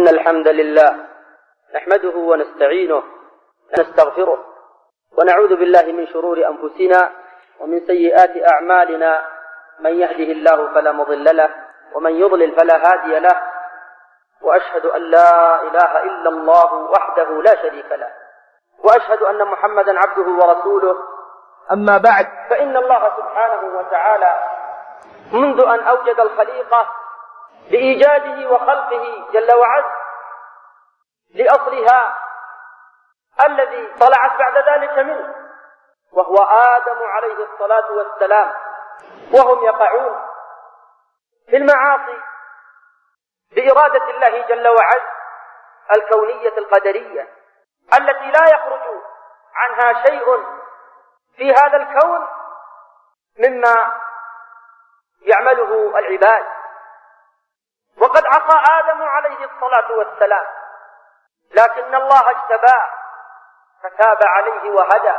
إن الحمد لله نحمده ونستعينه ونستغفره ونعوذ بالله من شرور أنفسنا ومن سيئات أعمالنا. من يهده الله فلا مضل له ومن يضلل فلا هادي له، وأشهد أن لا إله إلا الله وحده لا شريك له، وأشهد أن محمدا عبده ورسوله. أما بعد، فإن الله سبحانه وتعالى منذ أن أوجد الخليقة بإيجاده وخلقه جل وعز لأصلها الذي طلعت بعد ذلك منه، وهو آدم عليه الصلاة والسلام، وهم يقعون في المعاصي بإرادة الله جل وعز الكونية القدرية التي لا يخرج عنها شيء في هذا الكون مما يعمله العباد. وقد عصى آدم عليه الصلاة والسلام، لكن الله اجتباه فتاب عليه وهدى،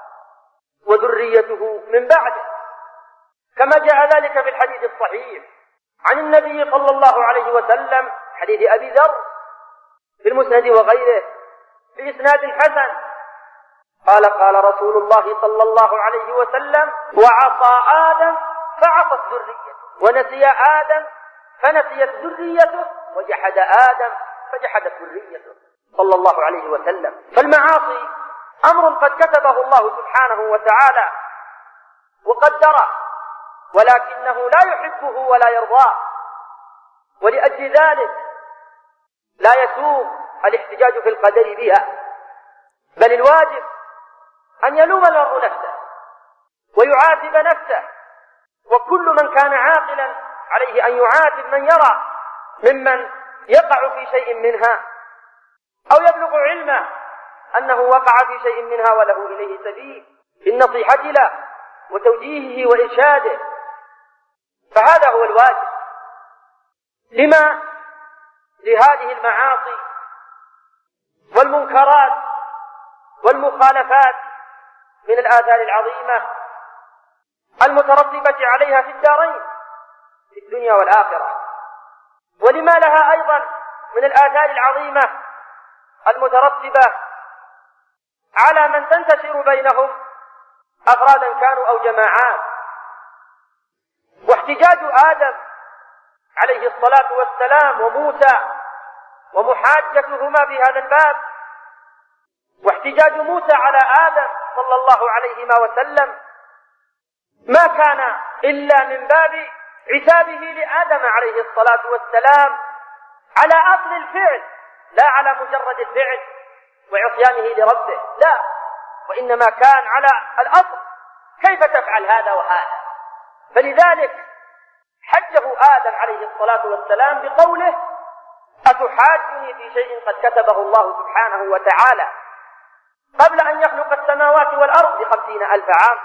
وذريته من بعده، كما جاء ذلك في الحديث الصحيح عن النبي صلى الله عليه وسلم، حديث أبي ذر في المسند وغيره بإسناد حسن، قال رسول الله صلى الله عليه وسلم: وعصى آدم فعصت ذريته، ونسي آدم فنسيت ذريته، وجحد آدم فجحدت ذريته، صلى الله عليه وسلم. فالمعاصي أمر قد كتبه الله سبحانه وتعالى وقدره، ولكنه لا يحبه ولا يرضاه، ولأجل ذلك لا يسوغ الاحتجاج في القدر بها، بل الواجب أن يلوم المرء نفسه ويعاتب نفسه، وكل من كان عاقلا عليه أن يعاتب من يرى ممن يقع في شيء منها أو يبلغ علمه أنه وقع في شيء منها وله إليه سبيل بالنصيحة له وتوجيهه وإرشاده. فهذا هو الواجب. لما لهذه المعاصي والمنكرات والمخالفات من الآثار العظيمة المترتبة عليها في الدارين، في الدنيا والآخرة، ولما لها أيضا من الآثار العظيمة المترتبة على من تنتشر بينهم أفرادا كانوا أو جماعات. واحتجاج آدم عليه الصلاة والسلام وموسى ومحاجتهما في هذا الباب، واحتجاج موسى على آدم صلى الله عليه وسلم، ما كان إلا من باب عتابه لآدم عليه الصلاة والسلام على أصل الفعل، لا على مجرد الفعل وعصيانه لربه، لا، وإنما كان على الأصل: كيف تفعل هذا وهذا؟ فلذلك حجه آدم عليه الصلاة والسلام بقوله: أتحاجني في شيء قد كتبه الله سبحانه وتعالى قبل أن يخلق السماوات والأرض ب50,000 عام؟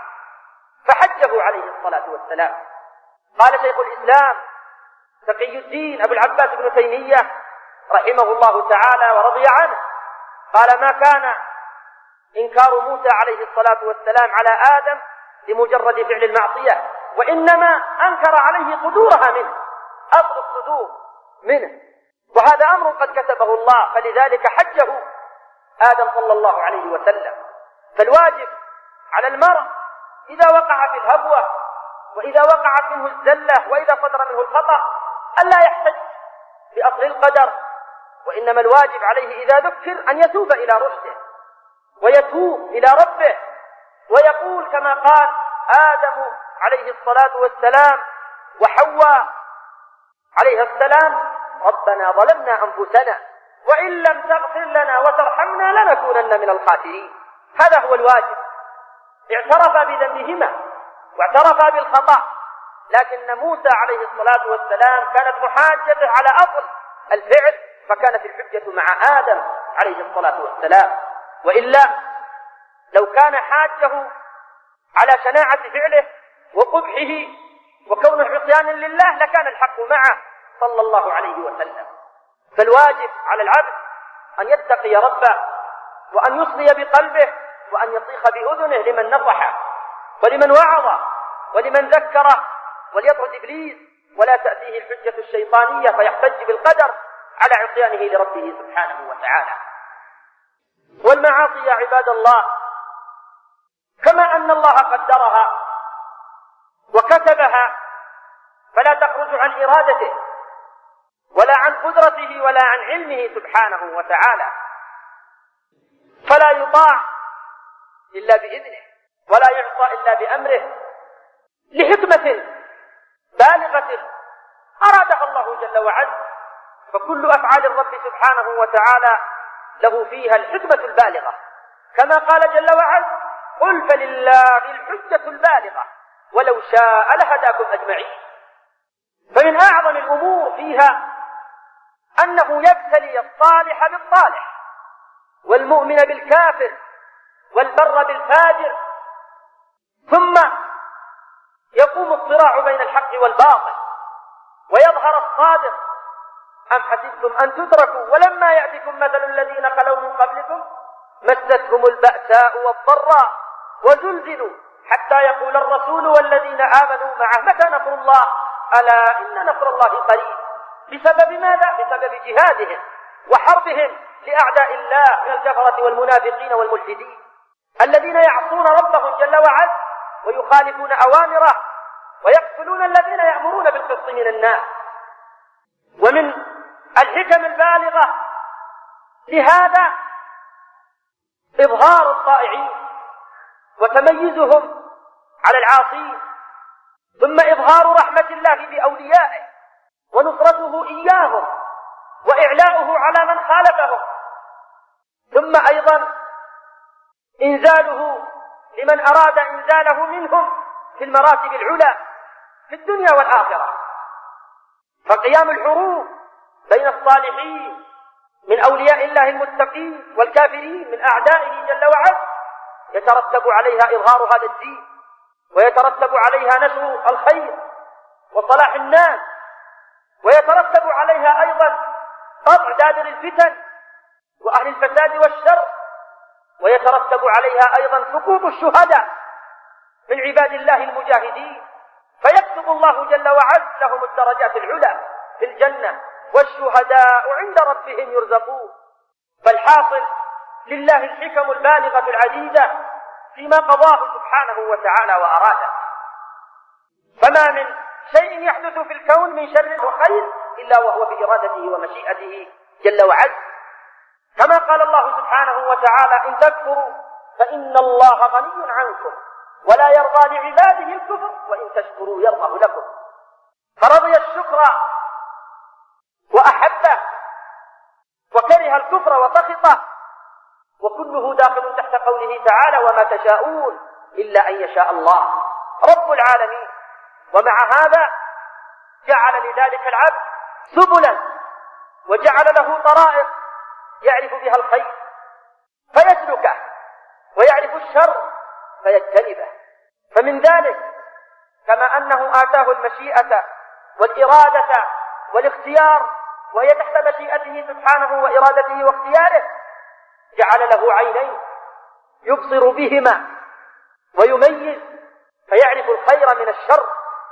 فحجه عليه الصلاة والسلام. قال شيخ الإسلام تقي الدين أبو العباس بن تيمية رحمه الله تعالى ورضي عنه، قال: ما كان إنكار موسى عليه الصلاة والسلام على آدم لمجرد فعل المعصية، وإنما أنكر عليه صدورها منه، أصل الصدور منه، وهذا أمر قد كتبه الله، فلذلك حجه آدم صلى الله عليه وسلم. فالواجب على المرء إذا وقع في الهبوة، وإذا وقعت منه الزلة، وإذا صدر منه الخطأ، ألا يحتج بأصل القدر، وإنما الواجب عليه إذا ذكر أن يتوب إلى رشده ويتوب إلى ربه، ويقول كما قال آدم عليه الصلاة والسلام وحواء عليه السلام: ربنا ظلمنا أنفسنا وإن لم تغفر لنا وترحمنا لنكونن من الخاسرين. هذا هو الواجب. اعترفا بذنبهما واعترفا بالخطأ، لكن موسى عليه الصلاة والسلام كانت محاجته على أصل الفعل، فكانت الحجة مع آدم عليه الصلاة والسلام. وإلا لو كان حاجه على شناعة فعله وقبحه وكونه عصيانا لله لكان الحق معه صلى الله عليه وسلم. فالواجب على العبد أن يتقي ربه، وأن يصلي بقلبه، وأن يصيخ بأذنه لمن نصحه ولمن وعظه ولمن ذكره، وليطرد إبليس ولا تأتيه الحجة الشيطانية فيحتج بالقدر على عصيانه لربه سبحانه وتعالى. والمعاصي يا عباد الله كما أن الله قدرها وكتبها فلا تخرج عن إرادته ولا عن قدرته ولا عن علمه سبحانه وتعالى، فلا يطاع إلا بإذنه ولا يعصى إلا بأمره لحكمة بالغة أرادها الله جل وعز. فكل أفعال الرب سبحانه وتعالى له فيها الحكمة البالغة، كما قال جل وعز: قل فلله الحجة البالغة ولو شاء لهداكم أجمعين. فمن أعظم الأمور فيها أنه يبتلي الصالح بالصالح والمؤمن بالكافر والبر بالفاجر، ثم يقوم الصراع بين الحق والباطل ويظهر الصادق. أم حسبتم أن تتركوا ولما يأتكم مثل الذين خلوا من قبلكم مستهم البأساء والضراء وزلزلوا حتى يقول الرسول والذين آمنوا معه متى نصر الله ألا إن نصر الله قريب. بسبب ماذا؟ بسبب جهادهم وحربهم لأعداء الله من الكفرة والمنافقين والملحدين الذين يعصون ربهم جل وعز ويخالفون أوامره ويقتلون الذين يأمرون بالقسط من الناس. ومن الحكم البالغة لهذا إظهار الطائعين وتميزهم على العاصين، ثم إظهار رحمة الله بأوليائه ونصرته إياهم وإعلاؤه على من خالفهم، ثم أيضا إنزاله لمن أراد إنزاله منهم في المراتب العلى في الدنيا والآخرة. فقيام الحروب بين الصالحين من أولياء الله المتقين والكافرين من أعدائه جل وعز يترتب عليها إظهار هذا الدين، ويترتب عليها نشر الخير وصلاح الناس، ويترتب عليها أيضا قطع دابر الفتن وأهل الفساد والشر، ويترتب عليها أيضا سقوط الشهداء من عباد الله المجاهدين، فيكتب الله جل وعز لهم الدرجات العلى في الجنة، والشهداء عند ربهم يرزقون. فالحاصل لله الحكم البالغة العديدة فيما قضاه سبحانه وتعالى وأراده. فما من شيء يحدث في الكون من شر وخير إلا وهو بإرادته ومشيئته جل وعز، كما قال الله سبحانه وتعالى: إن تكفروا فإن الله غني عنكم ولا يرضى لعباده الكفر وإن تشكروا يرضه لكم. فرضي الشكر وأحبه وكره الكفر وسخطه، وكله داخل تحت قوله تعالى: وما تشاءون إلا أن يشاء الله رب العالمين. ومع هذا جعل لذلك العبد سبلا وجعل له طرائق يعرف بها الخير فيسلكه ويعرف الشر فيجتنبه. فمن ذلك كما أنه آتاه المشيئة والإرادة والاختيار وهي تحت مشيئته سبحانه وإرادته واختياره، جعل له عينين يبصر بهما ويميز فيعرف الخير من الشر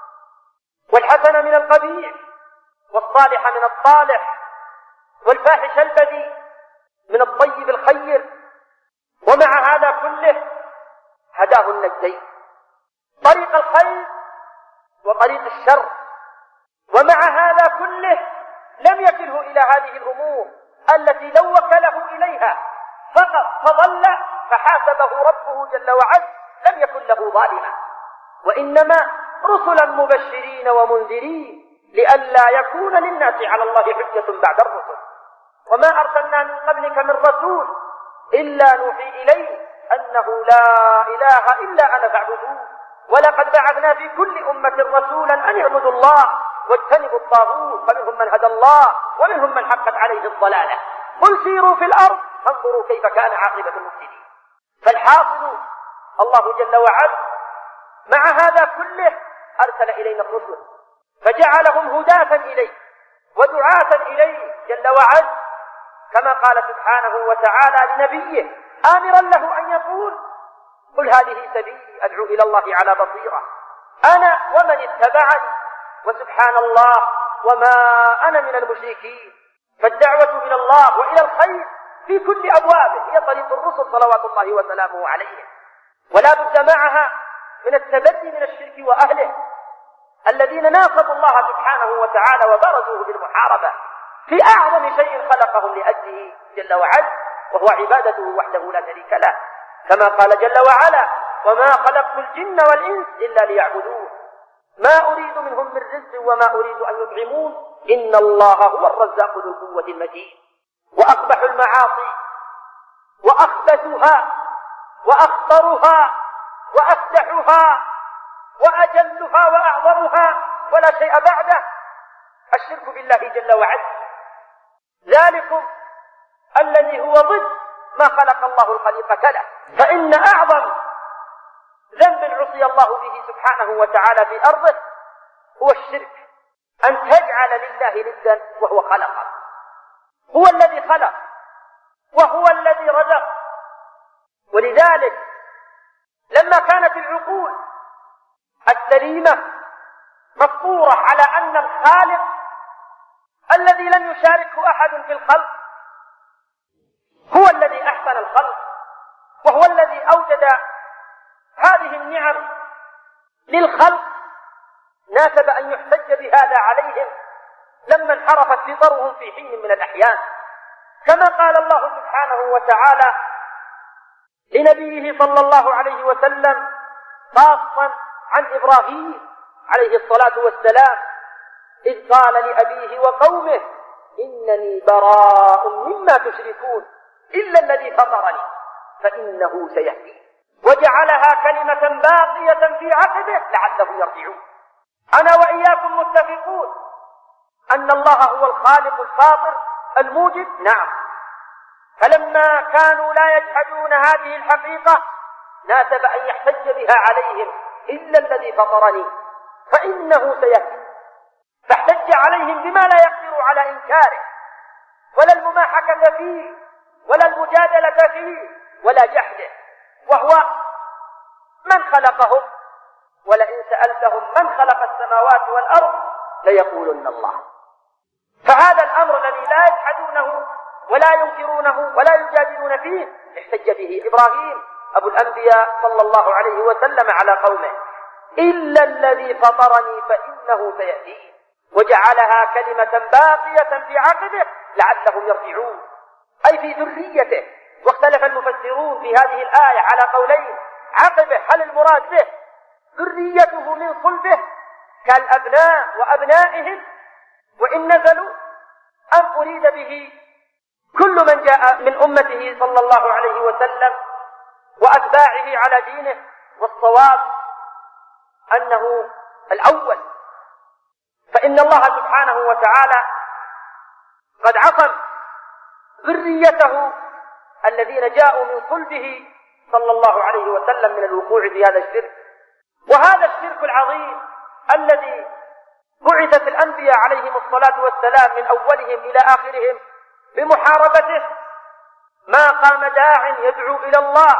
والحسن من القبيح والصالح من الصالح والفاحش البذيء من الطيب الخير. ومع هذا كله هداه النجدين، طريق الخير وطريق الشر. ومع هذا كله لم يكله إلى هذه الأمور التي لو وكله إليها فقط فضل فحاسبه ربه جل وعز لم يكن له ظالما، وإنما رسلا مبشرين ومنذرين لئلا يكون للناس على الله حجة بعد الرسل. وما أرسلنا من قبلك من رسول إلا نوحي إليه أنه لا إله إلا أنا فاعبدون ولقد بعثنا في كل أمة رسولا أن اعبدوا الله واجتنبوا الطاغوت فمنهم من هدى الله ومنهم من حقت عليه الضلالة قل سيروا في الأرض فانظروا كيف كان عاقبة المفسدين. فالحاصل الله جل وعلا مع هذا كله أرسل إلينا الرسل فجعلهم هداة إليه ودعاة إليه جل وعلا، كما قال سبحانه وتعالى لنبيه آمرا له أن يقول: قل هذه سبيلي أدعو إلى الله على بصيرة أنا ومن اتبعني وسبحان الله وما أنا من المشركين. فالدعوة إلى الله وإلى الخير في كل أبوابه هي طريق الرسل صلوات الله وسلامه عليهم، ولا بد معها من التبدي من الشرك وأهله الذين ناصبوا الله سبحانه وتعالى وبرزوه بالمحاربة في أعظم شيء خلقهم لأجله جل وعلا، وهو عبادته وحده لا شريك له، كما قال جل وعلا: وما خلقت الجن والإنس إلا ليعبدون ما أريد منهم من رزق وما أريد أن يطعمون إن الله هو الرزاق ذو القوة المتين. وأقبح المعاصي وأخبثها وأخطرها وأفدحها وأجلها وأعظمها ولا شيء بعده الشرك بالله جل وعلا، ذلكم الذي هو ضد ما خلق الله الخليقة له. فإن أعظم ذنب عصي الله به سبحانه وتعالى في أرضه هو الشرك، أن تجعل لله ندا وهو خلقه. هو الذي خلق وهو الذي رزق. ولذلك لما كانت العقول السليمة مفطورة على أن الخالق الذي لم يشاركه أحد في الخلق هو الذي أحسن الخلق وهو الذي أوجد هذه النعم للخلق، ناسب أن يحتج بهذا عليهم لما انحرفت فطرهم في حين من الأحيان، كما قال الله سبحانه وتعالى لنبيه صلى الله عليه وسلم خاصا عن إبراهيم عليه الصلاة والسلام إذ قال لأبيه وقومه إنني براء مما تشركون إلا الذي فطرني فإنه سيهدين وجعلها كلمة باقية في عقبه لعلهم يرجعون. أنا وإياكم متفقون أن الله هو الخالق الفاطر الموجد، نعم، فلما كانوا لا يجحدون هذه الحقيقة ناسب أن يحتج بها عليهم إلا الذي فطرني فإنه سيهدين، فاحتج عليهم بما لا يقدر على إنكاره ولا المماحكة فيه ولا المجادلة فيه ولا جحده، وهو من خلقهم، ولئن سألتهم من خلق السماوات والأرض ليقولن الله. فهذا الأمر الذي لا يجحدونه ولا ينكرونه ولا يجادلون فيه احتج به إبراهيم أبو الأنبياء صلى الله عليه وسلم على قومه إلا الذي فطرني فإنه سيهدين وجعلها كلمة باقية في عقبه لعلهم يرجعون، أي في ذريته. واختلف المفسرون في هذه الآية على قولين: عقبه هل المراد به ذريته من صلبه كالأبناء وأبنائهم وإن نزلوا، أم أريد به كل من جاء من أمته صلى الله عليه وسلم وأتباعه على دينه؟ والصواب أنه الأول، فإن الله سبحانه وتعالى قد عصم ذريته الذين جاءوا من صلبه صلى الله عليه وسلم من الوقوع في هذا الشرك. وهذا الشرك العظيم الذي بعثت الأنبياء عليهم الصلاة والسلام من أولهم إلى آخرهم بمحاربته، ما قام داع يدعو إلى الله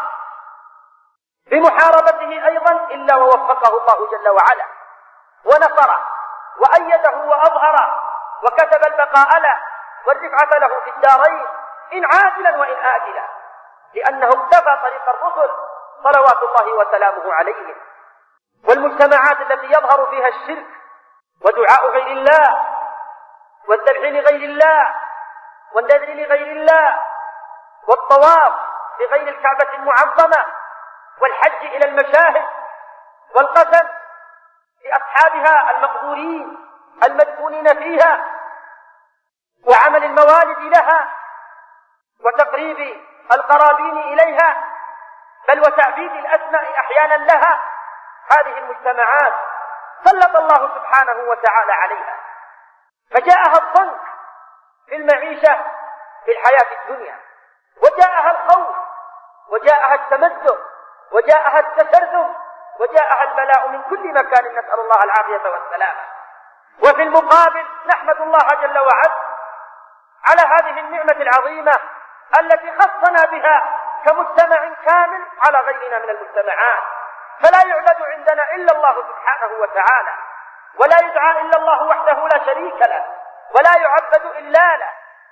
بمحاربته أيضا إلا ووفقه الله جل وعلا ونصره وأيده وأظهره وكتب البقاء له والرفعة له في الدارين إن عاجلا وإن آجلا، لأنه اقتفى طريق الرسل صلوات الله وسلامه عليهم. والمجتمعات التي يظهر فيها الشرك ودعاء غير الله والذبح لغير الله والنذر لغير الله والطواف لغير الكعبة المعظمة والحج إلى المشاهد والقسم لأصحابها المقبورين المدفونين فيها وعمل الموالد لها وتقريب القرابين إليها بل وتعبيد الأسماء أحيانا لها، هذه المجتمعات سلط الله سبحانه وتعالى عليها فجاءها الضنك في المعيشة في الحياة الدنيا، وجاءها الخوف وجاءها التمزق وجاءها التسرذم وجاءها البلاء من كل مكان، نسأل الله العافية والسلام. وفي المقابل نحمد الله جل وعلا على هذه النعمة العظيمة التي خصنا بها كمجتمع كامل على غيرنا من المجتمعات، فلا يعبد عندنا إلا الله سبحانه وتعالى، ولا يدعى إلا الله وحده لا شريك له، ولا يعبد إلا له،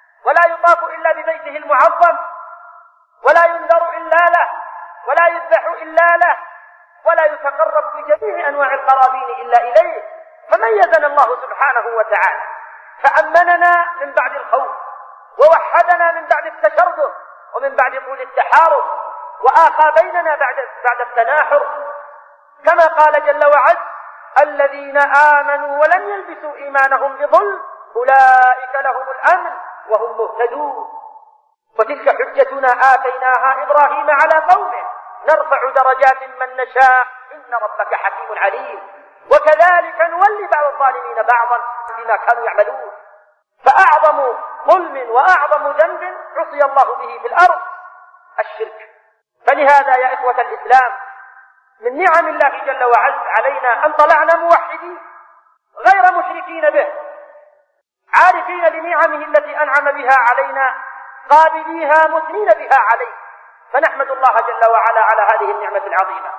يطاف إلا ببيته المعظم، ولا ينذر إلا له، ولا يذبح إلا له، ولا يتقرب بجميع أنواع القرابين إلا إليه. فميزنا الله سبحانه وتعالى، فأمننا من بعد الخوف، ووحدنا من بعد التشرذم ومن بعد طول التحارب، وآخى بيننا بعد التناحر، كما قال جل وعز: الذين آمنوا ولم يلبسوا إيمانهم بظلم أولئك لهم الأمن وهم مهتدون. وتلك حجتنا آتيناها إبراهيم على قومه نرفع درجات من نشاء إن ربك حكيم عليم. وكذلك نولي بعض الظالمين بعضا بما كانوا يعملون. فأعظم ظلم وأعظم ذنب عصي الله به في الأرض الشرك. فلهذا يا إخوة الإسلام من نعم الله جل وعز علينا أن طلعنا موحدين غير مشركين به، عارفين لنعمه التي أنعم بها علينا، قابليها مثنين بها عليه، فنحمد الله جل وعلا على هذه النعمة العظيمة.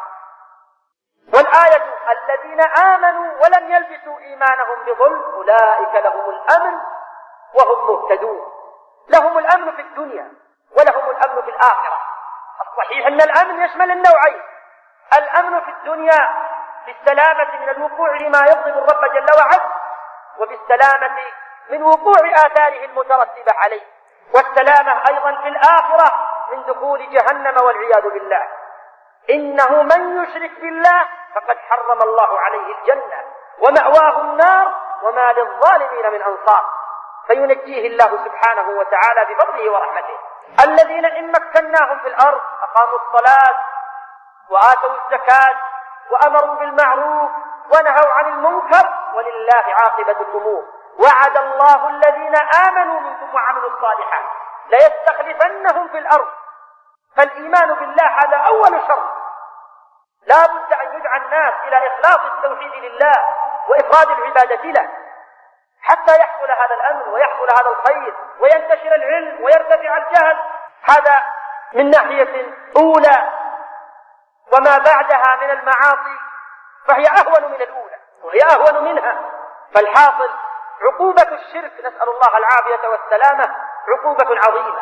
والآية: الذين آمنوا ولم يلبسوا إيمانهم بظلم أولئك لهم الأمن وهم مهتدون. لهم الأمن في الدنيا ولهم الأمن في الآخرة. الصحيح أن الأمن يشمل النوعين: الأمن في الدنيا بالسلامة من الوقوع لما يغضب الرب جل وعز، وبالسلامة من وقوع آثاره المترتبة عليه، والسلامة أيضا في الآخرة من دخول جهنم والعياذ بالله. إنه من يشرك بالله فقد حرم الله عليه الجنة ومأواه النار وما للظالمين من أنصار. فينجيه الله سبحانه وتعالى بفضله ورحمته. الذين إن مكناهم في الأرض أقاموا الصلاة وآتوا الزكاة وأمروا بالمعروف ونهوا عن المنكر ولله عاقبة الأمور. وعد الله الذين آمنوا منكم وعملوا الصالحات ليستخلفنهم في الأرض. فالإيمان بالله هذا أول شرط، لا بد أن يدعى الناس إلى إخلاص التوحيد لله وإفراد العبادة له حتى يحصل هذا الأمر ويحصل هذا الخير وينتشر العلم ويرتفع الجهل. هذا من ناحية أولى. وما بعدها من المعاصي فهي أهون من الأولى وهي أهون منها. فالحاصل عقوبة الشرك نسأل الله العافية والسلامة عقوبة عظيمة،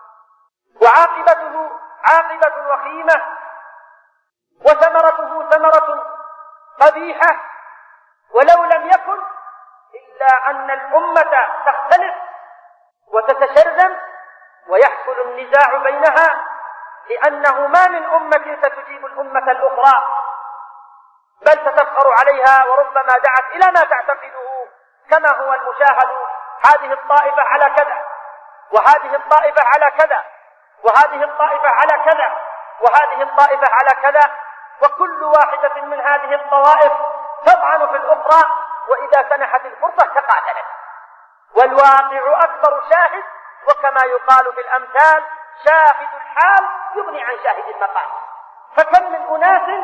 وعاقبته عاقبة وخيمة، وثمرته ثمرة قبيحة. ولو لم يكن إلا أن الأمة تختلف وتتشرذم ويحصل النزاع بينها، لأنه ما من أمة ستجيب الأمة الأخرى، بل ستفخر عليها وربما دعت إلى ما تعتقده، كما هو المشاهد: هذه الطائفة على كذا، وهذه الطائفة على كذا، وهذه الطائفة على كذا، وهذه الطائفة على كذا، وكل واحدة من هذه الطوائف تطعن في الأخرى، وإذا سنحت الفرصة تقاتلت. والواقع أكبر شاهد، وكما يقال في الأمثال: شاهد الحال يغني عن شاهد المقال. فكم من أناس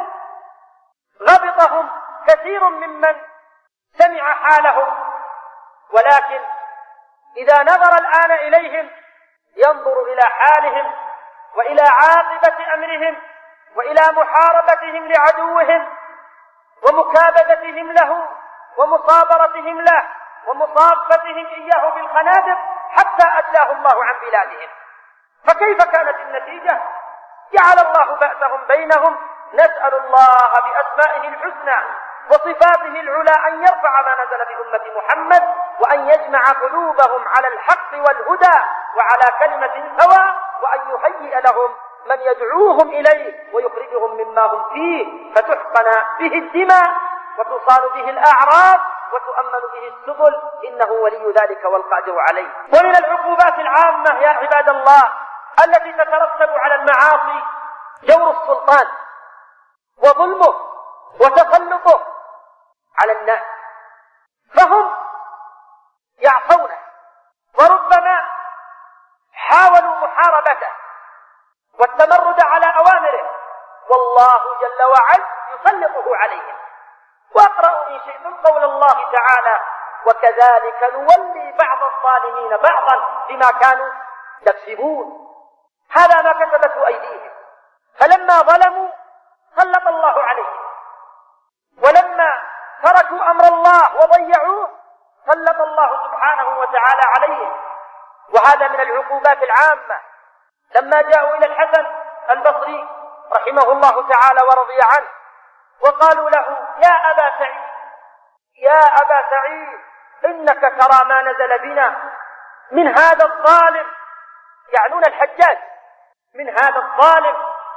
غبطهم كثير ممن سمع حالهم، ولكن إذا نظر الآن إليهم ينظر إلى حالهم وإلى عاقبة أمرهم وإلى محاربتهم لعدوهم ومكابدتهم له ومصابرتهم له ومصافتهم إياه بالخنادق حتى أداه الله عن بلادهم. فكيف كانت النتيجة؟ جعل الله بأسهم بينهم. نسأل الله بأسمائه الحسنى وصفاته العلى أن يرفع ما نزل بأمة محمد، وأن يجمع قلوبهم على الحق والهدى وعلى كلمة سواء، وأن يهيئ لهم من يدعوهم إليه ويخرجهم مما هم فيه، فتحقن به الدماء وتصان به الأعراض وتؤمن به السبل، إنه ولي ذلك والقادر عليه. ومن العقوبات العامة يا عباد الله التي تترتب على المعاصي جور السلطان وظلمه وتسلطه على الناس، فهم يعصونه وربما حاولوا محاربته والتمرد على أوامره، والله جل وعلا يسلطه عليهم. واقرأوا إن شئتم قول الله تعالى: وكذلك نولي بعض الظالمين بعضا بما كانوا يكسبون. هذا ما كسبته أيديهم، فلما ظلموا سلط الله عليهم، ولما تركوا أمر الله وضيعوه سلط الله سبحانه وتعالى عليهم. وهذا من العقوبات العامة. لما جاءوا إلى الحسن البصري رحمه الله تعالى ورضي عنه وقالوا له: يا أبا سعيد، يا أبا سعيد، إنك ترى ما نزل بنا من هذا الظالم، يعنون الحجاج، من هذا الظالم،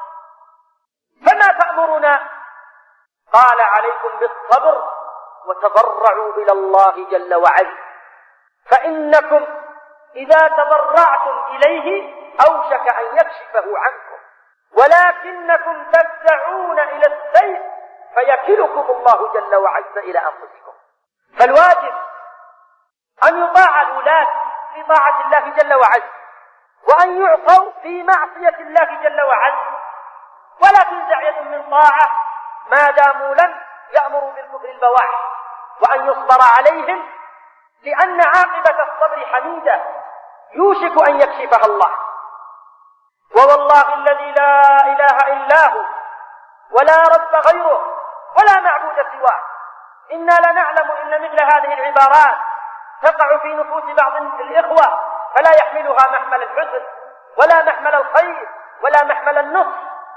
فما تأمرنا؟ قال: عليكم بالصبر وتضرعوا إلى الله جل وعلا، فإنكم إذا تضرعتم إليه أوشك أن يكشفه عنكم، ولكنكم تفزعون إلى السيف فيكلكم الله جل وعلا إلى أنفسكم. فالواجب أن يطاع الولاة في طاعة الله جل وعلا، وأن يعصوا في معصية الله جل وعلا، ولا تنزع يد من طاعة ما داموا لم يأمروا بالكفر البواح، وأن يصبر عليهم، لأن عاقبة الصبر حميدة يوشك أن يكشفها الله. ووالله الذي لا إله إلا هو ولا رب غيره ولا معبود سواه، إنا لنعلم إن مثل هذه العبارات تقع في نفوس بعض الإخوة فلا يحملها محمل الحزن ولا محمل الخير ولا محمل النصح،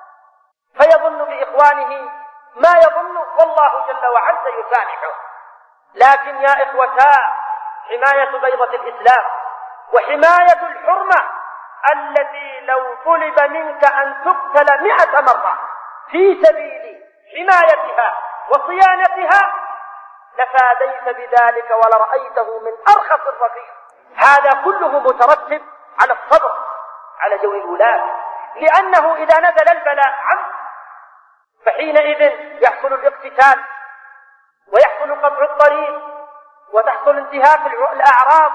فيظن بإخوانه ما يظن، والله جل وعلا يسامحه. لكن يا إخوتا، حماية بيضة الإسلام وحماية الحرمة التي لو طلب منك أن تقتل 100 مرة في سبيل حمايتها وصيانتها لفاديت بذلك ولرأيته من أرخص الرقيق. هذا كله مترتب على الصبر على جو الولاة، لأنه إذا نزل البلاء عنه فحينئذ يحصل الاقتتال ويحصل قطع الطريق وتحصل انتهاك الأعراض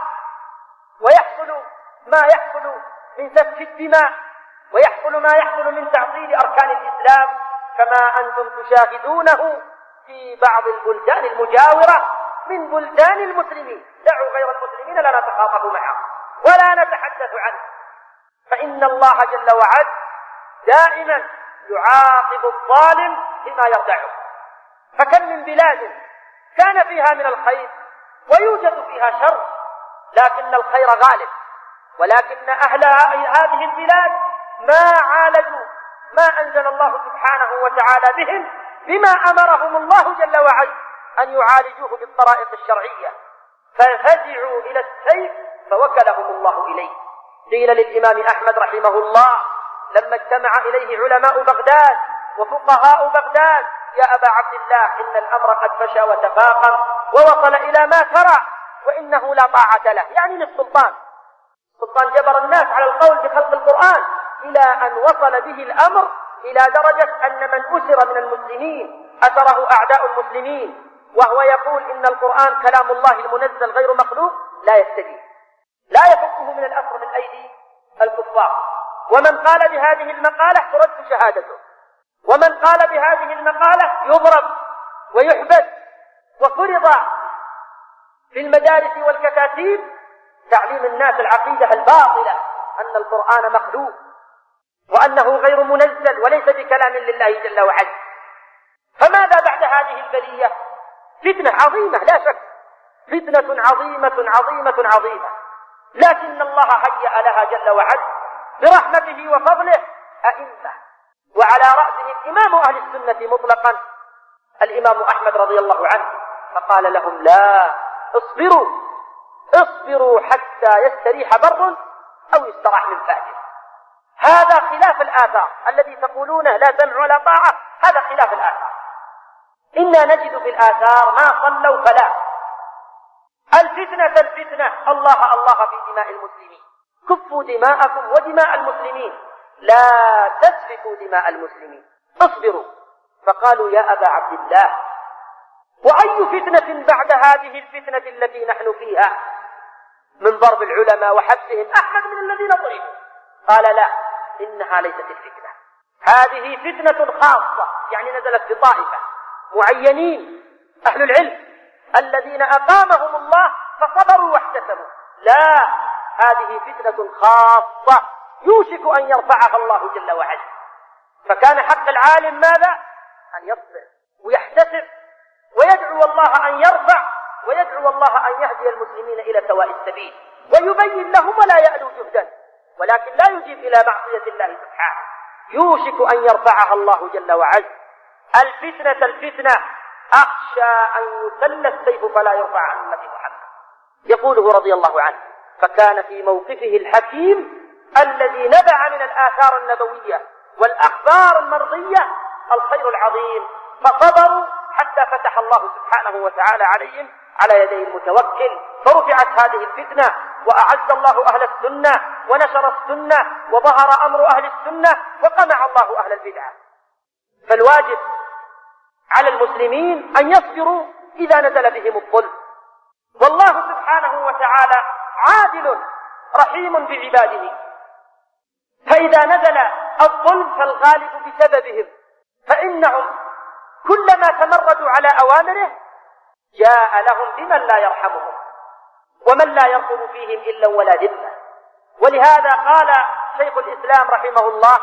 ويحصل ما يحصل من سفك الدماء ويحصل ما يحصل من تعطيل أركان الإسلام، كما أنتم تشاهدونه في بعض البلدان المجاورة من بلدان المسلمين. دعوا غير المسلمين لا نتخاطب معهم ولا نتحدث عنه، فإن الله جل وعلا دائما يعاقب الظالم بما يرضعه. فكم من بلاد كان فيها من الخير ويوجد فيها شر، لكن الخير غالب، ولكن أهل هذه البلاد ما عالجوا ما أنزل الله سبحانه وتعالى بهم بما أمرهم الله جل وعلا أن يعالجوه بالطرائق الشرعية، ففزعوا إلى السيف فوكلهم الله إليه. قيل للإمام أحمد رحمه الله لما اجتمع إليه علماء بغداد وفقهاء بغداد: يا أبا عبد الله، إن الأمر قد فشى وتفاقم ووصل إلى ما ترى وإنه لا طاعة له، يعني للسلطان. السلطان جبر الناس على القول بخلق القرآن إلى أن وصل به الأمر إلى درجة أن من أسر من المسلمين أسره أعداء المسلمين وهو يقول إن القرآن كلام الله المنزل غير مخلوق لا يستجيب، لا يفكه من الأسر من أيدي الكفار. ومن قال بهذه المقالة ترد شهادته، ومن قال بهذه المقالة يضرب ويحبس. وفرض في المدارس والكتاتيب تعليم الناس العقيدة الباطلة أن القرآن مخلوق وأنه غير منزل وليس بكلام لله جل وعلا. فماذا بعد هذه البلية؟ فتنة عظيمة لا شك، فتنة عظيمة عظيمة عظيمة، لكن الله هيأ لها جل وعلا برحمته وفضله أئمة، وعلى رأسهم إمام أهل السنة مطلقا الإمام أحمد رضي الله عنه، فقال لهم: لا، اصبروا حتى يستريح بر أو يستراح من فاجر. هذا خلاف الآثار الذي تقولونه لا سمع ولا طاعة، هذا خلاف الآثار. إنا نجد في الآثار ما صلوا فلا. الفتنة الله الله في دماء المسلمين، كفوا دماءكم ودماء المسلمين، لا تسفكوا دماء المسلمين، اصبروا. فقالوا: يا أبا عبد الله، وأي فتنة بعد هذه الفتنة التي نحن فيها من ضرب العلماء وحبسهم؟ أحمد من الذين ضربوا. قال: لا، إنها ليست الفتنة، هذه فتنة خاصة، يعني نزلت بطائفة معينين أهل العلم الذين أقامهم الله فصبروا واحتسبوا. لا، هذه فتنة خاصة يوشك أن يرفعها الله جل وعلا. فكان حق العالم ماذا؟ أن يصبر ويحتسب ويدعو الله أن يرفع، ويدعو الله أن يهدي المسلمين إلى سواء السبيل، ويبين لهم ولا ولكن لا يجيب إلى معصية الله سبحانه، يوشك أن يرفعها الله جل وعز. الفتنة أخشى أن يسل السيف فلا يرفع عن أمة محمد. يقوله رضي الله عنه: فكان في موقفه الحكيم الذي نبع من الآثار النبوية والأخبار المرضية الخير العظيم، فصبروا حتى فتح الله سبحانه وتعالى عليهم على يدي المتوكل، فرفعت هذه الفتنة وأعز الله أهل السنة ونشر السنة وظهر أمر أهل السنة وقمع الله أهل البدعة. فالواجب على المسلمين أن يصبروا إذا نزل بهم الظلم، والله سبحانه وتعالى عادل رحيم بعباده، فإذا نزل الظلم فالغالب بسببهم، فإنهم كلما تمردوا على أوامره جاء لهم بمن لا يرحمهم ومن لا يرقب فيهم إلا ولا ذمة. ولهذا قال شيخ الإسلام رحمه الله: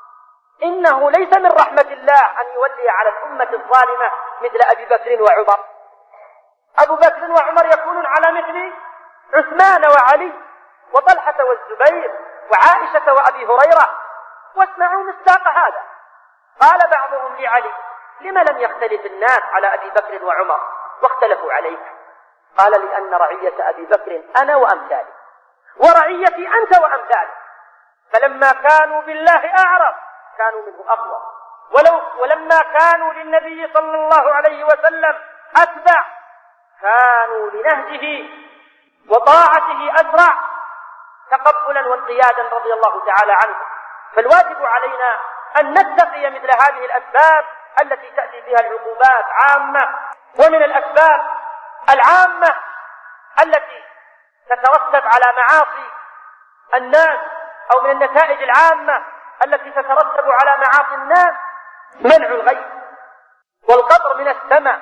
إنه ليس من رحمة الله أن يولي على الأمة الظالمة مثل أبي بكر وعمر. أبو بكر وعمر يكونون على مثل عثمان وعلي وطلحة والزبير وعائشة وأبي هريرة. واسمعوا مصداق هذا، قال بعضهم لعلي: لما لم يختلف الناس على أبي بكر وعمر واختلفوا عليك؟ قال: لأن رعية أبي بكر أنا وأمثالي، ورعيتي أنت وأمثالي، فلما كانوا بالله أعرض كانوا منه أقوى، ولما كانوا للنبي صلى الله عليه وسلم أتبع كانوا لنهجه وطاعته أسرع تقبلا وانقيادا رضي الله تعالى عنه. فالواجب علينا أن نتقي مثل هذه الأسباب التي تأتي بها العقوبات عامة. ومن الأسباب العامة التي تترتب على معاصي الناس، أو من النتائج العامة التي تترتب على معاصي الناس، منع الغيث والقطر من السماء،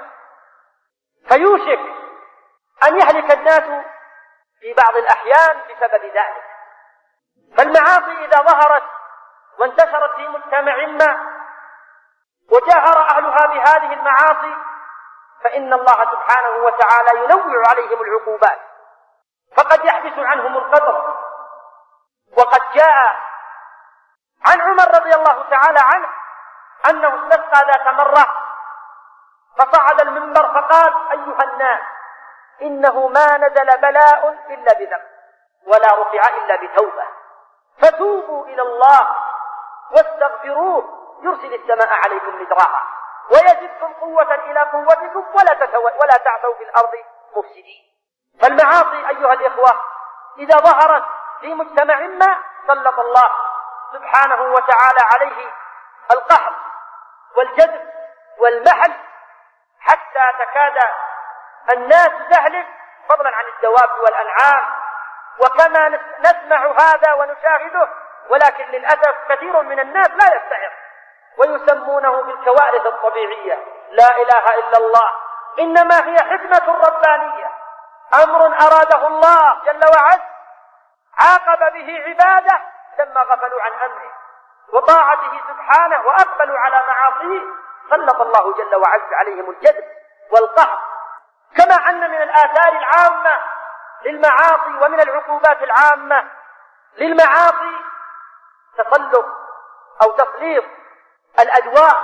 فيوشك أن يهلك الناس في بعض الأحيان بسبب ذلك. فالمعاصي إذا ظهرت وانتشرت في مجتمع ما وجاهر أهلها بهذه المعاصي فإن الله سبحانه وتعالى ينوع عليهم العقوبات، فقد يحبس عنهم القدر. وقد جاء عن عمر رضي الله تعالى عنه أنه استسقى ذات مرة فصعد المنبر فقال: أيها الناس، إنه ما نزل بلاء إلا بذنب ولا رفع إلا بتوبة، فتوبوا إلى الله واستغفروه يرسل السماء عليكم مدرارا ويزدكم قوة إلى قوتكم ولا تعثوا في الأرض مفسدين. فالمعاصي أيها الإخوة إذا ظهرت في مجتمع ما سلط الله سبحانه وتعالى عليه القهر والجذب والمحل حتى تكاد الناس تهلك، فضلا عن الدواب والأنعام. وكما نسمع هذا ونشاهده، ولكن للأسف كثير من الناس لا يستعر ويسمونه بالكوارث الطبيعية. لا إله إلا الله، إنما هي حكمة ربانية، أمر أراده الله جل وعز عاقب به عباده لما غفلوا عن أمره وطاعته سبحانه وأقبلوا على معاصيه، سلط الله جل وعز عليهم الجذب والقهر. كما أن من الآثار العامة للمعاصي ومن العقوبات العامة للمعاصي تسلط أو تسليط الأدواء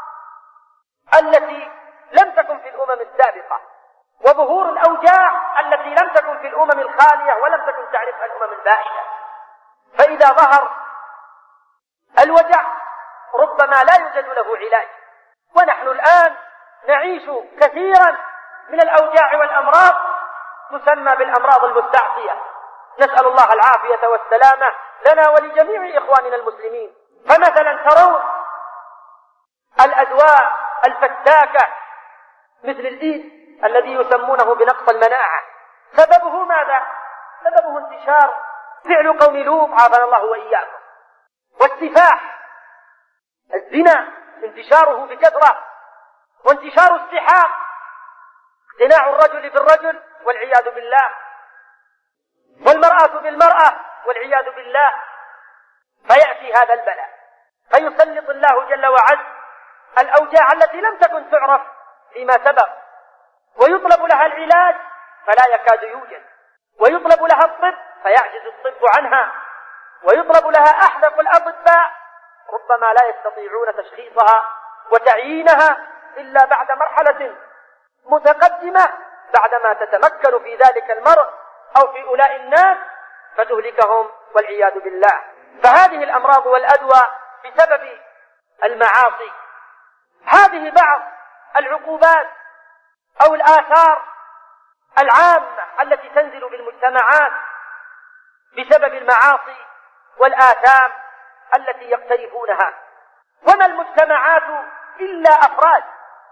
التي لم تكن في الأمم السابقة، وظهور الأوجاع التي لم تكن في الأمم الخالية ولم تكن تعرفها الأمم البائدة. فإذا ظهر الوجع ربما لا يوجد له علاج، ونحن الآن نعيش كثيرا من الأوجاع والأمراض تسمى بالأمراض المستعصية، نسأل الله العافية والسلامة لنا ولجميع إخواننا المسلمين. فمثلا ترون الأدواء الفتاكة مثل الإيد الذي يسمونه بنقص المناعة، سببه ماذا؟ سببه انتشار فعل قوم لوط عافانا الله وإياكم، والسفاح، الزنا انتشاره بكثرة، وانتشار السحاق، اقتناع الرجل بالرجل والعياذ بالله، والمرأة بالمرأة والعياذ بالله. فيأتي هذا البلاء فيسلط الله جل وعز الأوجاع التي لم تكن تعرف فيما سبق، ويطلب لها العلاج فلا يكاد يوجد، ويطلب لها الطب فيعجز الطب عنها، ويطلب لها أحدث الأطباء ربما لا يستطيعون تشخيصها وتعيينها إلا بعد مرحلة متقدمة، بعدما تتمكن في ذلك المرء أو في أولاء الناس فتهلكهم والعياذ بالله. فهذه الأمراض والأدوى بسبب المعاصي. هذه بعض العقوبات أو الآثار العامة التي تنزل بالمجتمعات بسبب المعاصي والآثام التي يقترفونها. وما المجتمعات إلا أفراد،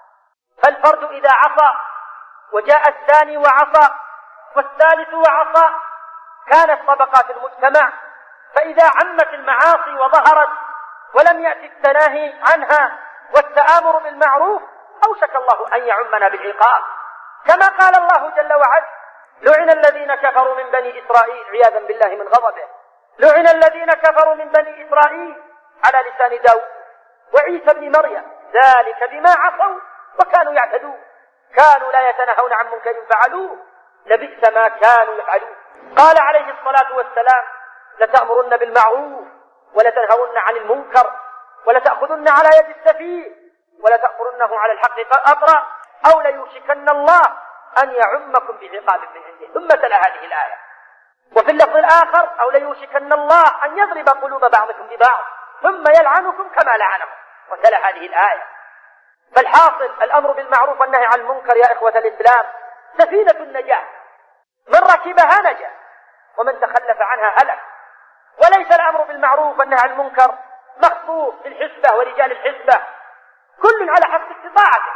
فالفرد إذا عصى وجاء الثاني وعصى والثالث وعصى كانت طبقات المجتمع. فإذا عمت المعاصي وظهرت ولم يأتي التناهي عنها والتآمر بالمعروف أوشك الله أن يعمنا بالعقاب، كما قال الله جل وعلا: لعن الذين كفروا من بني إسرائيل، عياذا بالله من غضبه، لعن الذين كفروا من بني إسرائيل على لسان داود وعيسى بن مريم ذلك بما عصوا وكانوا يعتدون، كانوا لا يتناهون عن منكر فعلوه لبئس ما كانوا يفعلون. قال عليه الصلاة والسلام: لتأمرن بالمعروف ولتنهون عن المنكر ولتأخذن على يد السفيه ولتأمرنه على الحق أطرا أو ليوشكن الله أن يعمكم بعقاب من عنده. ثم تلا هذه الآية. وفي اللفظ الآخر: أو ليوشكن الله أن يضرب قلوب بعضكم ببعض ثم يلعنكم كما لعنهم. وتلا هذه الآية. فالحاصل الأمر بالمعروف والنهي عن المنكر يا إخوة الإسلام سفينة النجاة، من ركبها نجا ومن تخلف عنها هلك. وليس الأمر بالمعروف والنهي عن المنكر مخصوص بالحسبة ورجال الحسبة، كل على حسب استطاعته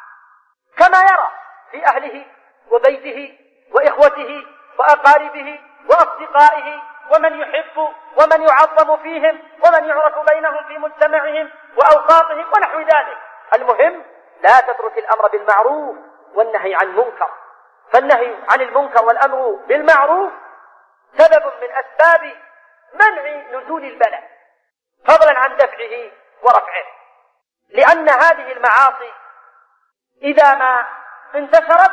كما يرى في أهله وبيته وإخوته وأقاربه وأصدقائه ومن يحب ومن يعظم فيهم ومن يعرف بينهم في مجتمعهم وأوساطهم ونحو ذلك. المهم لا تترك الأمر بالمعروف والنهي عن المنكر، فالنهي عن المنكر والأمر بالمعروف سبب من أسباب منع نزول البلاء فضلا عن دفعه ورفعه. لأن هذه المعاصي إذا ما انتشرت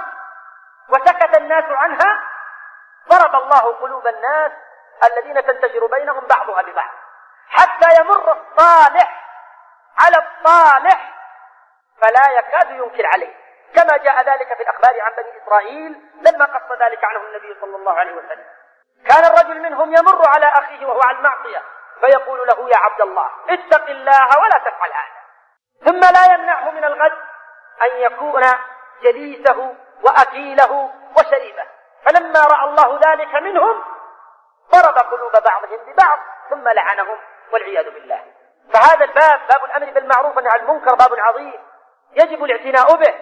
وسكت الناس عنها ضرب الله قلوب الناس الذين تنتشر بينهم بعضها ببعض، حتى يمر الصالح على الصالح فلا يكاد ينكر عليه، كما جاء ذلك في الأخبار عن بني إسرائيل لما قص ذلك عنهم النبي صلى الله عليه وسلم. كان الرجل منهم يمر على أخيه وهو على المعصية فيقول له: يا عبد الله اتق الله ولا تفعل هذا، ثم لا يمنعه من الغد أن يكون جليسه وأكيله وشريبه. فلما رأى الله ذلك منهم ضرب قلوب بعضهم ببعض ثم لعنهم والعياذ بالله. فهذا الباب، باب الأمر بالمعروف والنهي عن المنكر، باب عظيم يجب الاعتناء به.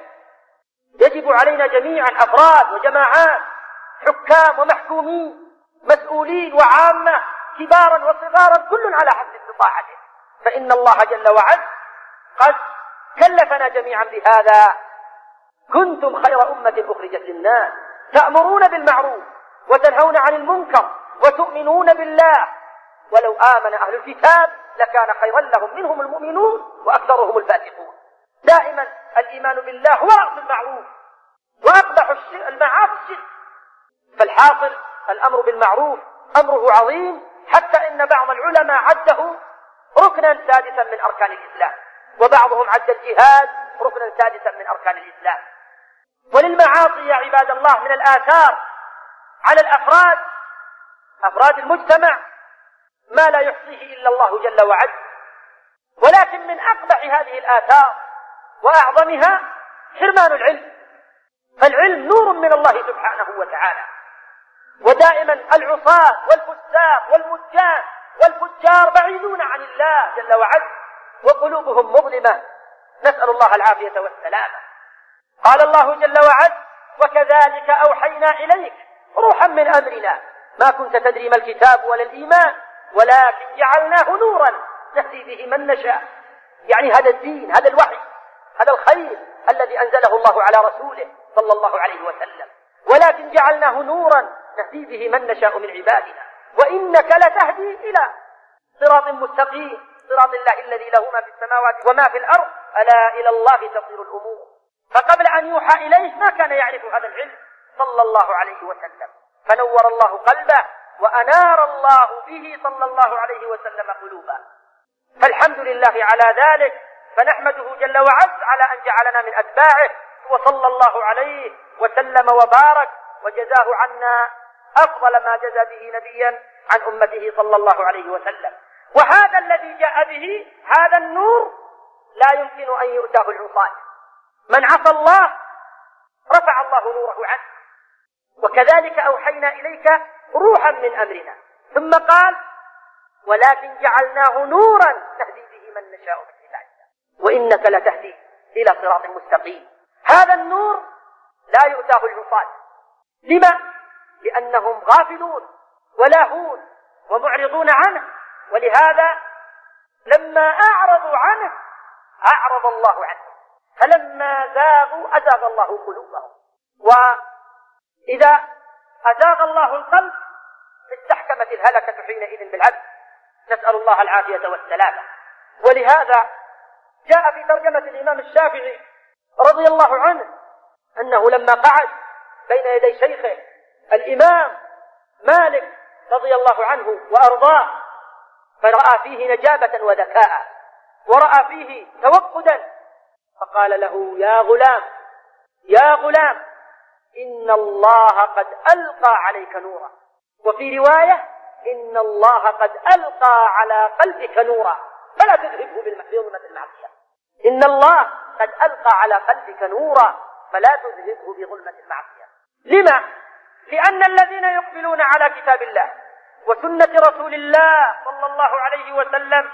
يجب علينا جميعا، أفراد وجماعات، حكام ومحكومين، مسؤولين وعامة، كبارا وصغارا، كل على حسب استطاعته، فإن الله جل وعلا قد كلفنا جميعا بهذا: كنتم خير أمة أخرجت للناس تأمرون بالمعروف وتنهون عن المنكر وتؤمنون بالله ولو آمن أهل الكتاب لكان خيرا لهم منهم المؤمنون وأكثرهم الفاسقون. دائما الإيمان بالله هو رأس المعروف وأقبح المعاصي الشرك. فالحاصل الأمر بالمعروف أمره عظيم، حتى إن بعض العلماء عده ركنا سادسا من أركان الإسلام، وبعضهم عد الجهاد ركنا سادسا من أركان الإسلام. وللمعاصي يا عباد الله من الآثار على الأفراد، أفراد المجتمع، ما لا يحصيه إلا الله جل وعلا. ولكن من أقبح هذه الآثار وأعظمها حرمان العلم، فالعلم نور من الله سبحانه وتعالى، ودائما العصاة والفساق والمجان والفجار بعيدون عن الله جل وعلا وقلوبهم مظلمة، نسأل الله العافية والسلامة. قال الله جل وعلا: وكذلك أوحينا إليك روحا من أمرنا ما كنت تدري ما الكتاب ولا الإيمان ولكن جعلناه نورا نهدي به من نشاء. يعني هذا الدين، هذا الوحي، هذا الخير الذي أنزله الله على رسوله صلى الله عليه وسلم، ولكن جعلناه نورا نهدي به من نشاء من عبادنا وإنك لتهدي إلى صراط مستقيم، صراط الله الذي له ما في السماوات وما في الأرض ألا إلى الله تصير الأمور. فقبل أن يوحى إليه ما كان يعرف هذا العلم صلى الله عليه وسلم، فنور الله قلبه وأنار الله به صلى الله عليه وسلم قلوبا. فالحمد لله على ذلك، فنحمده جل وعز على أن جعلنا من أتباعه، وصلى الله عليه وسلم وبارك وجزاه عنا أفضل ما جزى به نبيا عن أمته صلى الله عليه وسلم. وهذا الذي جاء به هذا النور لا يمكن أن يؤتاه العصاة. من عصى الله رفع الله نوره عنه. وكذلك أوحينا إليك روحا من أمرنا. ثم قال ولكن جعلناه نورا نهدي به من نشاء من عبادنا وإنك لتهدي إلى صراط مستقيم. هذا النور لا يؤتاه العصاة. لما؟ لأنهم غافلون ولاهون ومعرضون عنه، ولهذا لما أعرضوا عنه أعرض الله عنه، فلما زاغوا أزاغ الله قلوبهم. وإذا أزاغ الله القلب استحكمت الهلكة حينئذ بالعبد، نسأل الله العافية والسلامة. ولهذا جاء في ترجمة الإمام الشافعي رضي الله عنه أنه لما قعد بين يدي شيخه الإمام مالك رضي الله عنه وأرضاه، فرأى فيه نجابة وذكاء، ورأى فيه توقدا، فقال له يا غلام إن الله قد ألقى عليك نورا، وفي رواية إن الله قد ألقى على قلبك نورا فلا تذهبه بظلمة المعصية. إن الله قد ألقى على قلبك نورا فلا تذهبه بظلمة المعصية. لما؟ لأن الذين يقبلون على كتاب الله وسنة رسول الله صلى الله عليه وسلم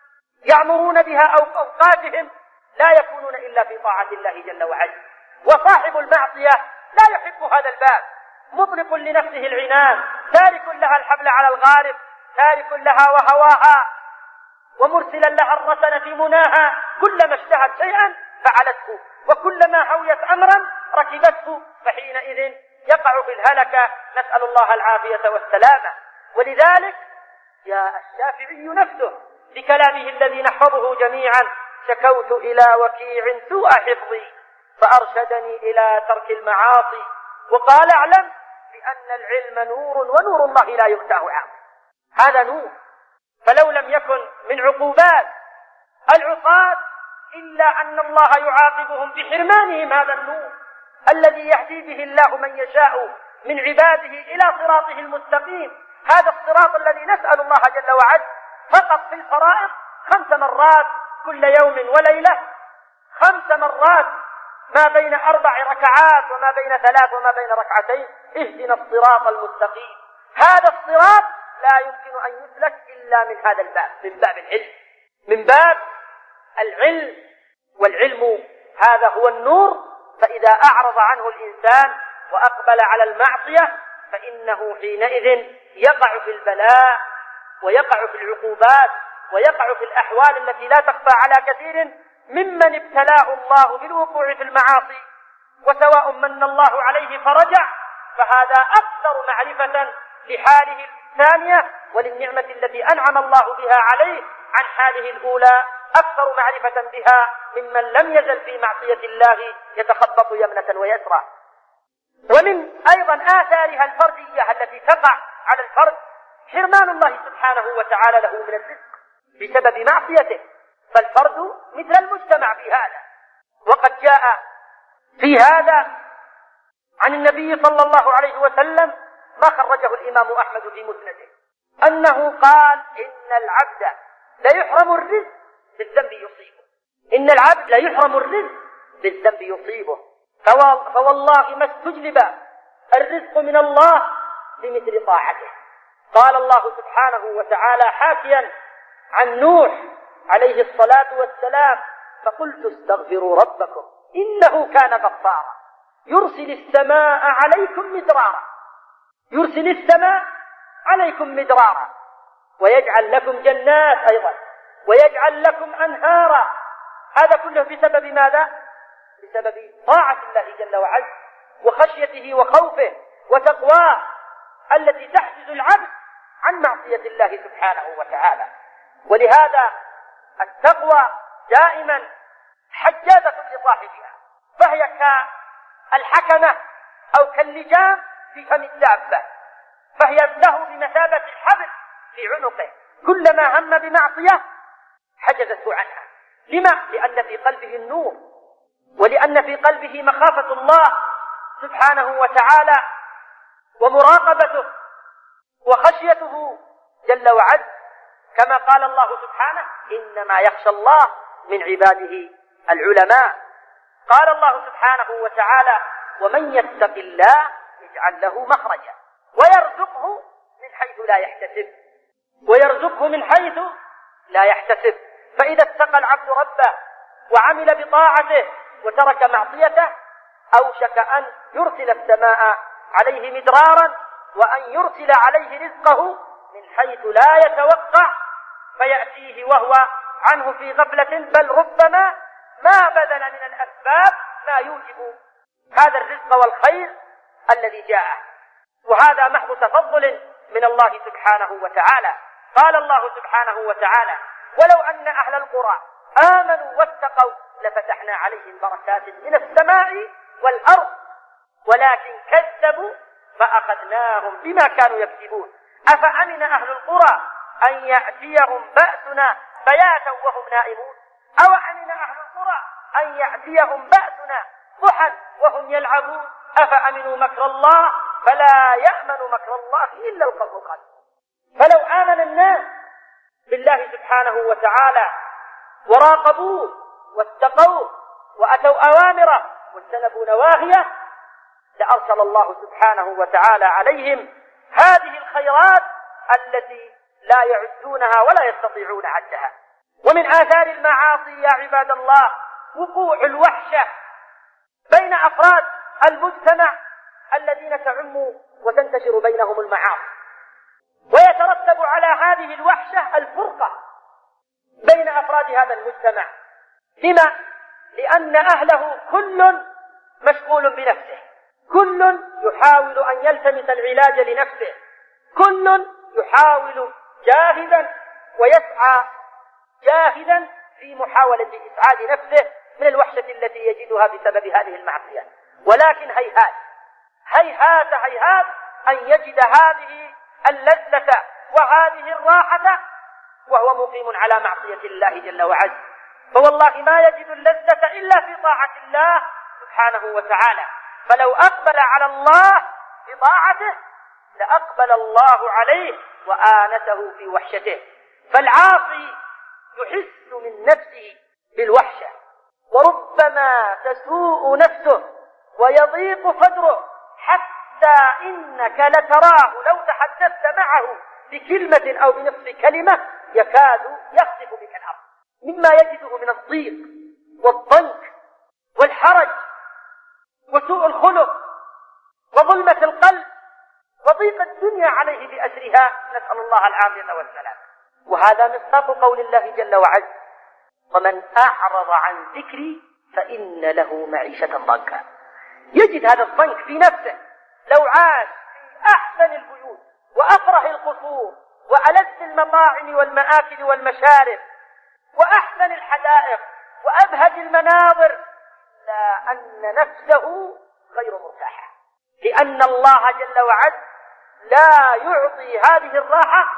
يعمرون بها أوقاتهم لا يكونون إلا في طاعة الله جل وعلا. وصاحب المعصية لا يحب هذا الباب، مطلق لنفسه العنان، تارك لها الحبل على الغارب، تارك لها وهواها، ومرسلا لها الرسن في مناها، كلما اشتهت شيئا فعلته، وكلما هويت أمرا ركبته، فحينئذ يقع في الهلكة، نسأل الله العافية والسلامة. ولذلك جاء الشافعي نفسه بكلامه الذي نحفظه جميعا: شكوت إلى وكيع سوء حفظي فأرشدني إلى ترك المعاصي، وقال اعلم بأن العلم نور ونور الله لا يؤتاه عام. هذا نور، فلو لم يكن من عقوبات العصاة إلا أن الله يعاقبهم بحرمانهم هذا النور الذي يهدي به الله من يشاء من عباده إلى صراطه المستقيم. هذا الصراط الذي نسأل الله جل وعلا فقط في الفرائض 5 مرات كل يوم وليلة، 5 مرات ما بين 4 ركعات وما بين 3 وما بين ركعتين: اهدنا الصراط المستقيم. هذا الصراط لا يمكن أن يسلك إلا من هذا الباب، من باب العلم، من باب العلم. والعلم هذا هو النور. فإذا أعرض عنه الإنسان وأقبل على المعصية فإنه حينئذ يقع في البلاء ويقع في العقوبات ويقع في الأحوال التي لا تخفى على كثير ممن ابتلاه الله بالوقوع في المعاصي، وسواء من الله عليه فرجع فهذا أكثر معرفة لحاله الثانية وللنعمة التي أنعم الله بها عليه عن حاله الأولى، أكثر معرفة بها ممن لم يزل في معصية الله يتخبط يمنة ويسرى. ومن أيضا آثارها الفردية التي تقع على الفرد حرمان الله سبحانه وتعالى له من الرزق بسبب معصيته، فالفرد مثل المجتمع في هذا. وقد جاء في هذا عن النبي صلى الله عليه وسلم ما خرجه الإمام أحمد في مسنده أنه قال: إن العبد ليحرم الرزق بالذنب يصيبه، إن العبد ليحرم الرزق بالذنب يصيبه، فوالله ما استجلب الرزق من الله بمثل طاعته. قال الله سبحانه وتعالى حاكيا عن نوح عليه الصلاة والسلام: فقلت استغفروا ربكم إنه كان غفارا يرسل السماء عليكم مدرارا ويجعل لكم جنات أيضا ويجعل لكم أنهارا. هذا كله بسبب ماذا؟ بسبب طاعة الله جل وعلا وخشيته وخوفه وتقواه التي تحجز العبد عن معصية الله سبحانه وتعالى. ولهذا التقوى دائما حجازة لصاحبها، فهي كالحكمة أو كاللجام في فم الدابة. فهي له بمثابة الحبل في عنقه، كلما هم بمعصية حجزته عنها. لما؟ لأن في قلبه النور، ولأن في قلبه مخافة الله سبحانه وتعالى ومراقبته وخشيته جل وعز، كما قال الله سبحانه: إنما يخشى الله من عباده العلماء. قال الله سبحانه وتعالى: ومن يتق الله يجعل له مخرجا ويرزقه من حيث لا يحتسب. فإذا اتقى العبد ربه وعمل بطاعته وترك معصيته أوشك أن يرسل السماء عليه مدرارا، وأن يرسل عليه رزقه من حيث لا يتوقع، فيأتيه وهو عنه في غفلة، بل ربما ما بذل من الأسباب ما يوجب هذا الرزق والخير الذي جاءه. وهذا محض تفضل من الله سبحانه وتعالى. قال الله سبحانه وتعالى: ولو أن أهل القرى آمنوا واتقوا لفتحنا عليهم بركات من السماء والأرض ولكن كذبوا فأخذناهم بما كانوا يكسبون. أفأمن أهل القرى أن يأتيهم بأسنا بياتا وهم نائمون، أو أمن أهل القرى أن يأتيهم بأسنا ضحى وهم يلعبون، أفأمنوا مكر الله فلا يأمن مكر الله إلا القوم الخاسرون. فلو آمن الناس بالله سبحانه وتعالى وراقبوه واتقوه وأتوا أوامره واجتنبوا نواهيه لأرسل الله سبحانه وتعالى عليهم هذه الخيرات التي لا يعدونها ولا يستطيعون عدها. ومن آثار المعاصي يا عباد الله وقوع الوحشة بين أفراد المجتمع الذين تعم وتنتشر بينهم المعاصي، ويترتب على هذه الوحشة الفرقة بين أفراد هذا المجتمع. لما؟ لأن أهله كل مشغول بنفسه، كل يحاول أن يلتمس العلاج لنفسه، كل يحاول جاهدا ويسعى جاهدا في محاولة إسعاد نفسه من الوحشة التي يجدها بسبب هذه المعصية. ولكن هيهات هيهات هيهات أن يجد هذه اللذة وهذه الراحة وهو مقيم على معصية الله جل وعز. فوالله ما يجد اللذة إلا في طاعة الله سبحانه وتعالى. فلو أقبل على الله بطاعته لأقبل الله عليه وآنسه في وحشته. فالعاصي يحس من نفسه بالوحشة، وربما تسوء نفسه ويضيق صدره، حتى إنك لتراه لو تحدثت معه بكلمة أو بنصف كلمة يكاد يخسف بك الأرض مما يجده من الضيق والضنك والحرج وسوء الخلق وظلمة القلب وضيق الدنيا عليه بأسرها، نسأل الله العافية والسلام. وهذا مصداق قول الله جل وعز: ومن أعرض عن ذكري فإن له معيشة ضنكا. يجد هذا الضنك في نفسه لو عاش في أحسن البيوت وأفرح القصور وألذ المطاعم والمآكل والمشارب وأحسن الحدائق وأبهج المناظر، إلا أن نفسه غير مرتاحة، لأن الله جل وعز لا يعطي هذه الراحة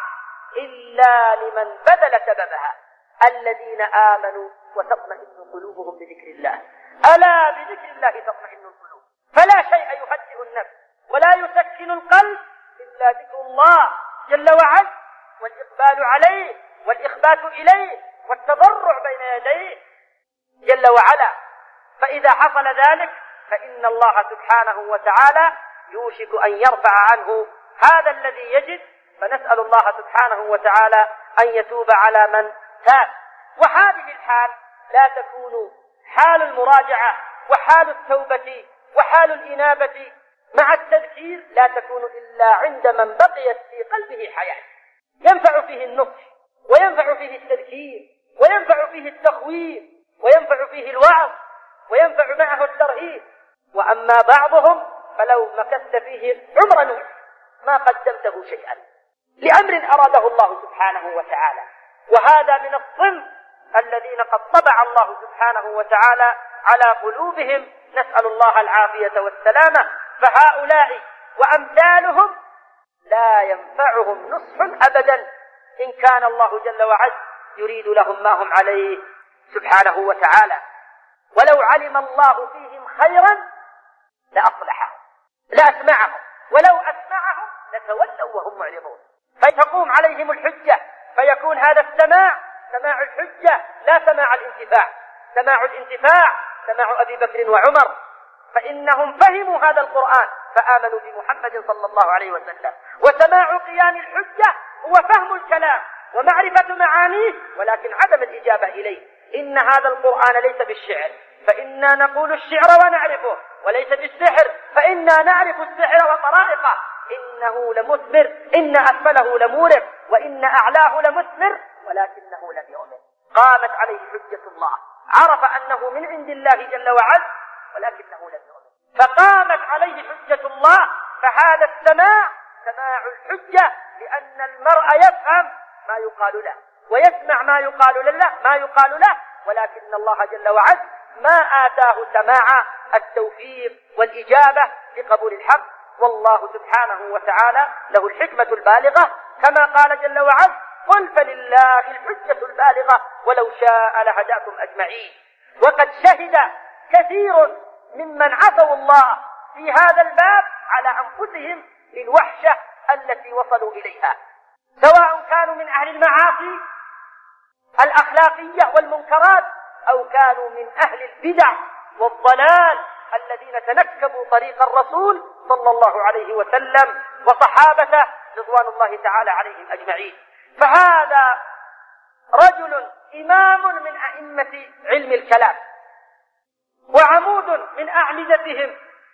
إلا لمن بذل سببها: الذين آمنوا وتطمئن قلوبهم بذكر الله، ألا بذكر الله تطمئن القلوب. فلا شيء يهدئ النفس ولا يسكن القلب إلا ذكر الله جل وعز والإقبال عليه والإخبات إليه والتضرع بين يديه جل وعلا. فإذا حصل ذلك فإن الله سبحانه وتعالى يوشك أن يرفع عنه هذا الذي يجد. فنسأل الله سبحانه وتعالى أن يتوب على من تاب. وهذه الحال لا تكون حال المراجعة وحال التوبة وحال الإنابة مع التذكير، لا تكون إلا عند من بقيت في قلبه حياة ينفع فيه النصح وينفع فيه التذكير وينفع فيه التخويف وينفع فيه الوعظ وينفع معه الترهيب. وأما بعضهم فلو مكثت فيه عمر نوح ما قدمته شيئا لأمر أراده الله سبحانه وتعالى. وهذا من الصنف الذين قد طبع الله سبحانه وتعالى على قلوبهم، نسأل الله العافية والسلامة. فهؤلاء وأمثالهم لا ينفعهم نصح أبدا إن كان الله جل وعز يريد لهم ما هم عليه سبحانه وتعالى. ولو علم الله فيهم خيرا لأصلحهم لأسمعهم، ولو أسمعهم لتولوا وهم معرضون، فتقوم عليهم الحجة، فيكون هذا السماع سماع الحجة لا سماع الانتفاع. سماع الانتفاع سماع أبي بكر وعمر، فإنهم فهموا هذا القرآن فآمنوا بمحمد صلى الله عليه وسلم. وسماع قيام الحجة هو فهم الكلام ومعرفة معانيه ولكن عدم الإجابة إليه. إن هذا القرآن ليس بالشعر، فإنا نقول الشعر ونعرفه، وليس بالسحر، فإنا نعرف السحر وطرائقه. إنه لمثمر، إن أسفله لمورق، وإن أعلاه لمثمر، ولكنه لم يؤمن. قامت عليه حجة الله، عرف أنه من عند الله جل وعز ولكنه لم يؤمن، فقامت عليه حجة الله. فهذا السماع سماع الحجة، لأن المرء يفهم ما يقال له ويسمع ما يقال له، ولكن الله جل وعز ما آتاه سماع التوفيق والإجابة لقبول الحق. والله سبحانه وتعالى له الحكمة البالغة، كما قال جل وعز: قل فلله الحجة البالغة ولو شاء لهداكم أجمعين. وقد شهد كثير ممن عصوا الله في هذا الباب على أنفسهم للوحشة التي وصلوا إليها، سواء كانوا من أهل المعاصي الأخلاقية والمنكرات أو كانوا من أهل البدع والضلال الذين تنكبوا طريق الرسول صلى الله عليه وسلم وصحابته رضوان الله تعالى عليهم أجمعين. فهذا رجل إمام من أئمة علم الكلام وعمود من أعمدتهم،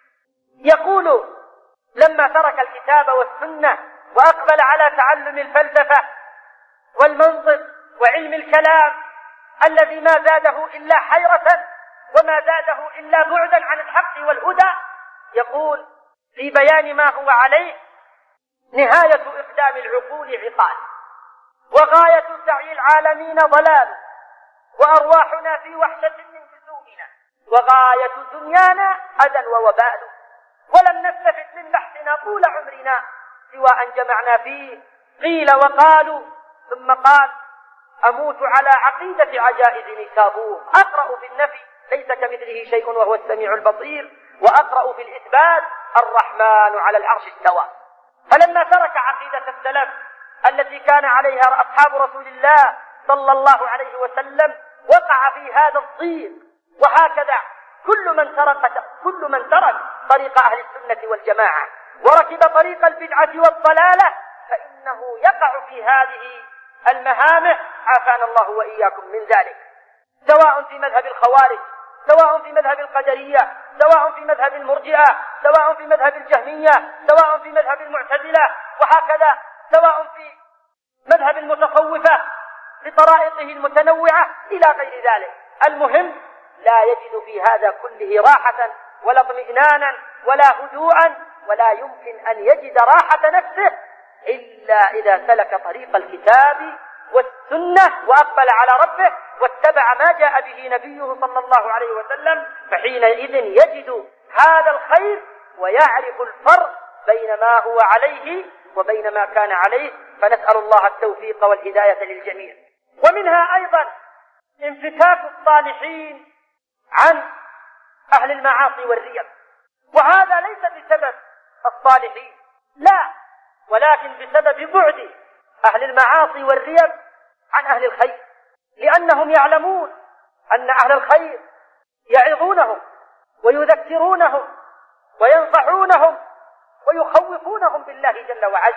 يقول: لما ترك الكتاب والسنة وأقبل على تعلم الفلسفة والمنطق وعلم الكلام الذي ما زاده إلا حيرة وما زاده إلا بعدا عن الحق والهدى، يقول في بيان ما هو عليه: نهاية إقدام العقول عقال، وغاية سعي العالمين ضلال، وأرواحنا في وحشة من جسومنا، وغاية دنيانا أذى ووبال، ولم نستفد من بحثنا طول عمرنا سوى أن جمعنا فيه قيل وقالوا. ثم قال: أموت على عقيدة عجائز نيسابور، أقرأ في النفي ليس كمثله شيء وهو السميع البصير، وأقرأ في الإثبات الرحمن على العرش استوى. فلما ترك عقيدة السلف التي كان عليها أصحاب رسول الله صلى الله عليه وسلم وقع في هذا الضيق. وهكذا كل من ترك طريق أهل السنة والجماعة وركب طريق البدعة والضلالة فإنه يقع في هذه المهامة، عافانا الله وإياكم من ذلك، سواء في مذهب الخوارج، سواء في مذهب القدرية، سواء في مذهب المرجئة، سواء في مذهب الجهمية، سواء في مذهب المعتزلة، وهكذا سواء في مذهب المتصوفة بطرائقه المتنوعة إلى غير ذلك. المهم لا يجد في هذا كله راحة ولا اطمئنانا ولا هدوءا، ولا يمكن أن يجد راحة نفسه إلا إذا سلك طريق الكتاب والسنة وأقبل على ربه واتبع ما جاء به نبيه صلى الله عليه وسلم، فحينئذ يجد هذا الخير ويعرف الفرق بين ما هو عليه وبين ما كان عليه. فنسأل الله التوفيق والهداية للجميع. ومنها أيضا انفكاك الصالحين عن أهل المعاصي والريب، وهذا ليس بسبب الصالحين لا، ولكن بسبب بعد أهل المعاصي والريب عن أهل الخير، لأنهم يعلمون أن أهل الخير يعظونهم ويذكرونهم وينصحونهم ويخوفونهم بالله جل وعز،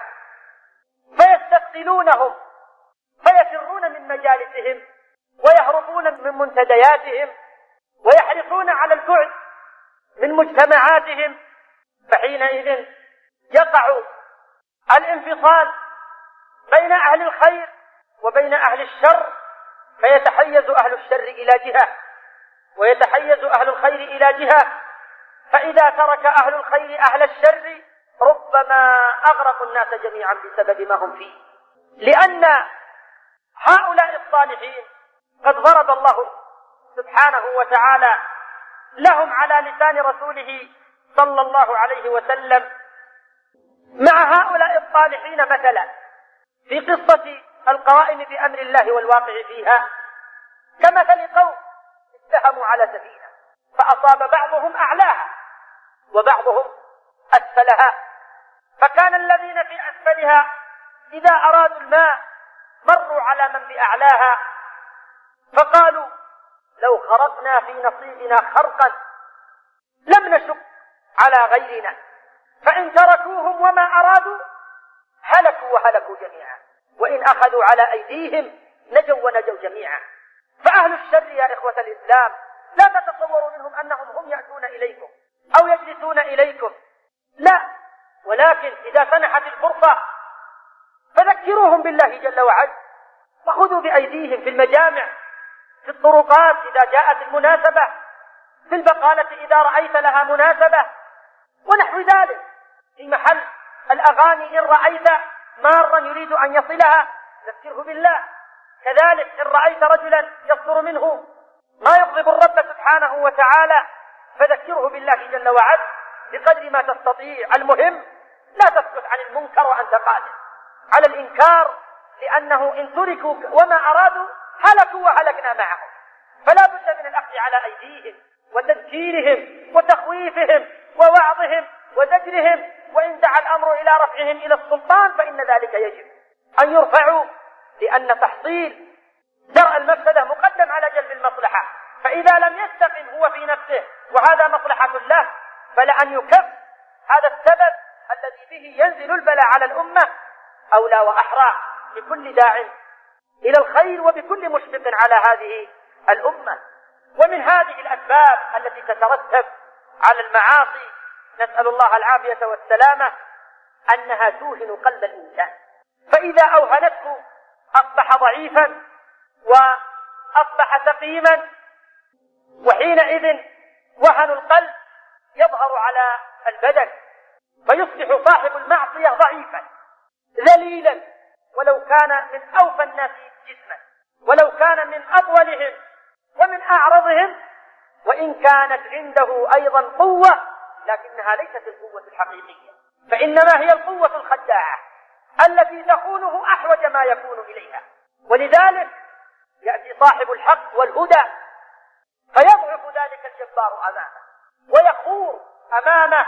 فيستثقلونهم فيفرون من مجالسهم ويهربون من منتدياتهم ويحرصون على البعد من مجتمعاتهم، فحينئذ يقع الانفصال بين أهل الخير وبين أهل الشر، فيتحيز أهل الشر إلى جهة ويتحيز أهل الخير إلى جهة، فإذا ترك أهل الخير أهل الشر ربما أغرقوا الناس جميعا بسبب ما هم فيه، لأن هؤلاء الصالحين قد ضرب الله سبحانه وتعالى لهم على لسان رسوله صلى الله عليه وسلم مع هؤلاء الصالحين مثلا في قصة القوائم بأمر الله والواقع فيها كمثل قوم اتهموا على سفينة فأصاب بعضهم أعلاها وبعضهم أسفلها، فكان الذين في أسفلها إذا أرادوا الماء مروا على من بأعلاها فقالوا لو خرقنا في نصيبنا خرقا لم نشق على غيرنا، فإن تركوهم وما أرادوا هلكوا وهلكوا جميعا، وإن أخذوا على أيديهم نجوا ونجوا جميعا. فأهل الشر يا إخوة الإسلام لا تتصوروا منهم أنهم هم يأتون إليكم أو يجلسون إليكم، لا، ولكن إذا سنحت الفرصة فذكروهم بالله جل وعلا، وخذوا بأيديهم في المجامع، في الطرقات إذا جاءت المناسبة، في البقالة إذا رأيت لها مناسبة، ونحو ذلك. في محل الأغاني إن رأيت مارا يريد أن يصلها ذكره بالله، كذلك إن رأيت رجلا يصدر منه ما يغضب الرب سبحانه وتعالى فذكره بالله جل وعلا بقدر ما تستطيع. المهم لا تسكت عن المنكر وأنت قادر على الإنكار، لأنه إن تركوا وما أرادوا هلكوا وهلكنا معهم. فلا بد من الأخذ على أيديهم وتذكيرهم وتخويفهم ووعظهم وزجرهم، وإن دعا الأمر إلى رفعهم إلى السلطان فإن ذلك يجب أن يرفعوا، لأن تحصيل درء المفسدة مقدم على جلب المصلحة، فإذا لم يستقم هو في نفسه وهذا مصلحة له فلأن يكف هذا السبب الذي به ينزل البلاء على الأمة أولى وأحرى بكل داع إلى الخير وبكل مشفق على هذه الأمة. ومن هذه الأسباب التي تترتب على المعاصي نسأل الله العافية والسلامة أنها توهن قلب الإنسان، فإذا أوهنته أصبح ضعيفا وأصبح سقيما، وحينئذ وهن القلب يظهر على البدن فيصبح صاحب المعصية ضعيفا ذليلا، ولو كان من أوفى الناس جسما، ولو كان من أطولهم ومن أعرضهم، وإن كانت عنده أيضا قوة لكنها ليست القوة الحقيقية، فإنما هي القوة الخداعة التي تخونه أحوج ما يكون إليها. ولذلك يأتي صاحب الحق والهدى فيضعف ذلك الجبار أمامه ويخور أمامه،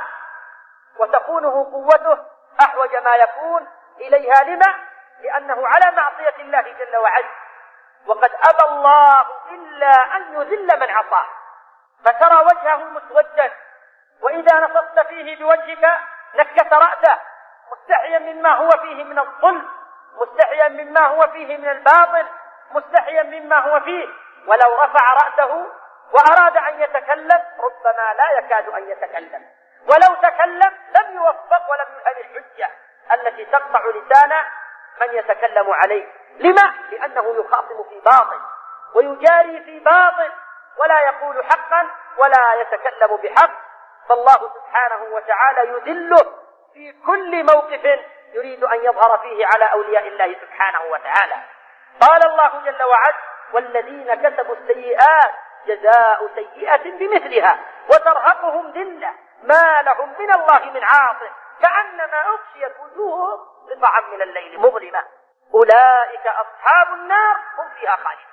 وتخونه قوته أحوج ما يكون إليها. لما؟ لأنه على معصية الله جل وعلا، وقد أبى الله إلا أن يذل من عصاه، فترى وجهه مسودا، وإذا نصبت فيه بوجهك نكت رأسه مستحيا مما هو فيه من الظلم، مستحيا مما هو فيه من الباطل، مستحيا مما هو فيه، ولو رفع رأسه وأراد أن يتكلم ربما لا يكاد أن يتكلم، ولو تكلم لم يوفق ولم يهل الحجة التي تقطع لسان من يتكلم عليه. لما؟ لأنه يخاصم في باطل ويجاري في باطل ولا يقول حقا ولا يتكلم بحق، فالله سبحانه وتعالى يذله في كل موقف يريد أن يظهر فيه على أولياء الله سبحانه وتعالى. قال الله جل وعلا: والذين كسبوا السيئات جزاء سيئة بمثلها وترهقهم ذلة ما لهم من الله من عاصم كأنما أغشيت وجوههم قطعا من الليل مظلمة أولئك أصحاب النار هم فيها خالدون.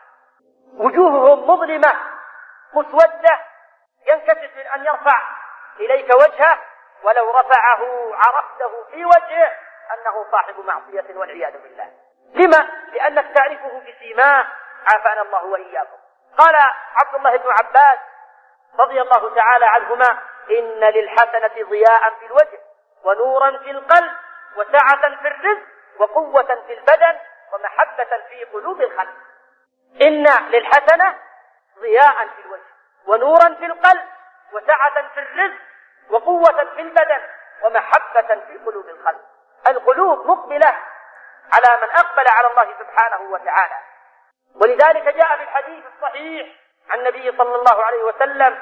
وجوههم مظلمة مسودة، ينكسف من أن يرفع إليك وجهه، ولو رفعه عرفته في وجهه أنه صاحب معصية والعياذ بالله. لما؟ لأنك تعرفه بسيماه، عافانا الله وإياكم. قال عبد الله بن عباس رضي الله تعالى عنهما: إن للحسنة ضياء في الوجه ونورا في القلب وسعة في الرزق وقوة في البدن ومحبة في قلوب الخلق. إن للحسنة ضياء في الوجه ونورا في القلب وسعة في الرزق وقوة في البدن ومحبة في قلوب الخلق. القلوب مقبلة على من أقبل على الله سبحانه وتعالى، ولذلك جاء في الحديث الصحيح عن النبي صلى الله عليه وسلم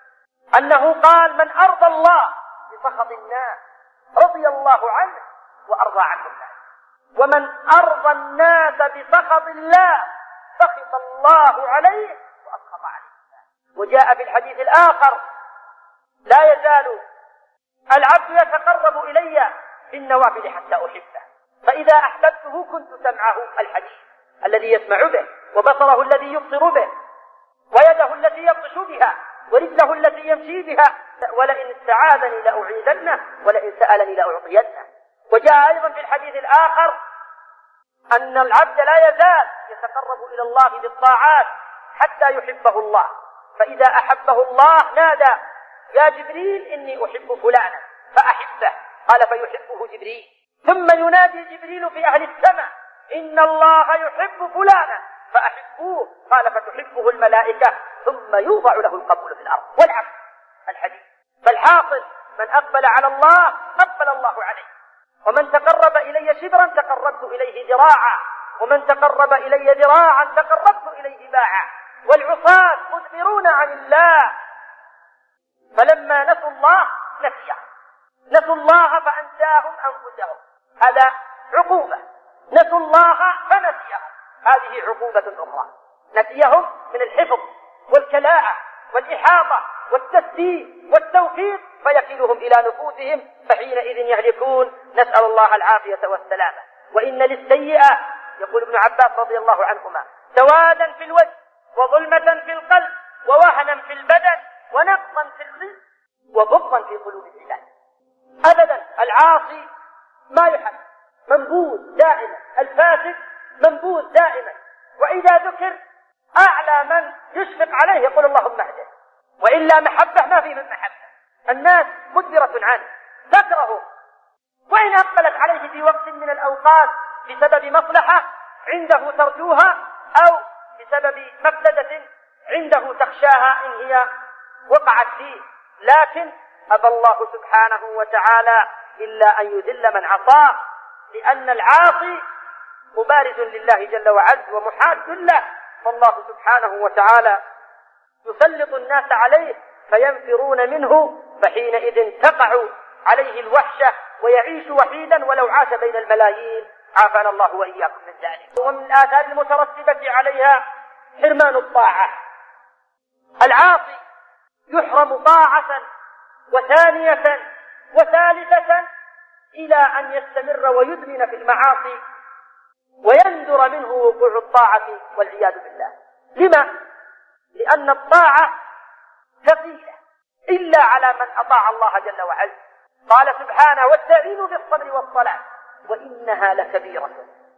أنه قال: من أرضى الله بسخط الناس رضي الله عنه وأرضى عنه الناس، ومن أرضى الناس بسخط الله سخط الله عليه وأسخط عليه. وجاء في الحديث الآخر: لا يزال العبد يتقرب إلي في النوافل حتى أحبه، فإذا أحببته كنت سمعه الحديث الذي يسمع به، وبصره الذي يبصر به، ويده التي يبطش بها، ورجله التي يمشي بها، ولئن استعاذني لأعيذنه ولئن سألني لأعطينه. وجاء أيضا في الحديث الآخر أن العبد لا يزال يتقرب إلى الله بالطاعات حتى يحبه الله، فإذا أحبه الله نادى يا جبريل إني أحب فلانا فأحبه، قال فيحبه جبريل. ثم ينادي جبريل في أهل السماء إن الله يحب فلانا فأحبوه، قال فتحبه الملائكة، ثم يوضع له القبول في الأرض. والعكس الحديث. فالحاصل من أقبل على الله أقبل الله عليه، ومن تقرب إلي شبرا تقربت إليه ذراعا، ومن تقرب إلي ذراعا تقربت إليه باعا. والعصاة مدبرون عن الله، فلما نسوا الله نسوا الله فأنساهم أنفسهم، هذا عقوبة. نسوا الله فنسيهم، هذه عقوبة أخرى. نسيهم من الحفظ والكلاءة والإحاطة والتسديد والتوفيق، فيكلهم إلى نفوسهم، فحينئذ يهلكون. نسأل الله العافية والسلامة. وإن للسيئة، يقول ابن عباس رضي الله عنهما، سوادا في الوجه، وظلمة في القلب، ووهنا في البدن، ونقصا في الرزق، وبغضا في قلوب العباد. أبدا العاصي ما يحب، منبوذ دائما، الفاسد منبوذ دائما، وإذا ذكر أعلى من يشفق عليه يقول اللهم اهده، وإلا محبة ما في من محبة. الناس مدبرة عنه تكره، وإن أقبلت عليه في وقت من الأوقات بسبب مصلحة عنده ترجوها، أو بسبب مفسدة عنده تخشاها إن هي وقعت فيه، لكن أبى الله سبحانه وتعالى إلا أن يذل من عصاه، لأن العاصي مبارز لله جل وعز ومحاد له، فالله سبحانه وتعالى يسلط الناس عليه فينفرون منه، فحينئذ تقع عليه الوحشة ويعيش وحيدا ولو عاش بين الملايين، عافانا الله وإياكم من ذلك. ومن الآثار المترتبة عليها حرمان الطاعة. العاصي يحرم طاعة وثانية وثالثة إلى أن يستمر ويدمن في المعاصي ويندر منه وقوع الطاعة والعياذ بالله. لما؟ لأن الطاعة ثقيلة إلا على من أطاع الله جل وعلا. قال سبحانه واستعينوا بالصبر والصلاة وإنها لكبيرة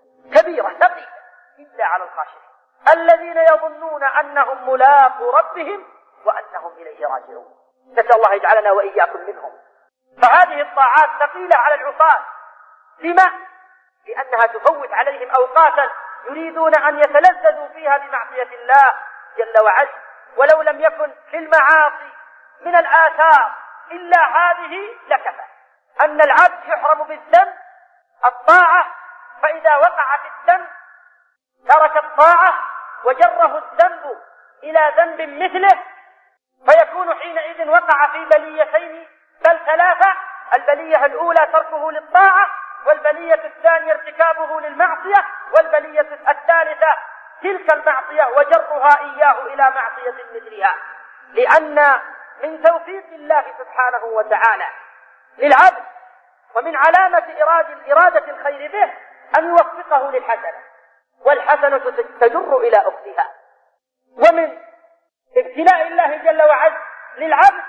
ثقيلة إلا على الخاشعين الذين يظنون أنهم ملاقو ربهم وأنهم إليه راجعون. نسأل الله يجعلنا وإياكم منهم. فهذه الطاعات ثقيلة على العصاة. لما؟ لأنها تفوت عليهم أوقاتا يريدون أن يتلذذوا فيها بمعصية الله جل وعلا، ولو لم يكن في المعاصي من الآثار إلا هذه لكفى. أن العبد يحرم بالذنب الطاعة، فإذا وقع في الذنب ترك الطاعة وجره الذنب إلى ذنب مثله، فيكون حينئذ وقع في بليتين بل ثلاثة. البلية الأولى تركه للطاعة، والبلية الثانية ارتكابه للمعصية، والبلية الثالثة تلك المعصية وجرها إياه إلى معصية مثلها. لأن من توفيق الله سبحانه وتعالى للعبد ومن علامة إرادة الخير به أن يوفقه للحسنة، والحسنة تجر إلى أختها. ومن ابتلاء الله جل وعلا للعبد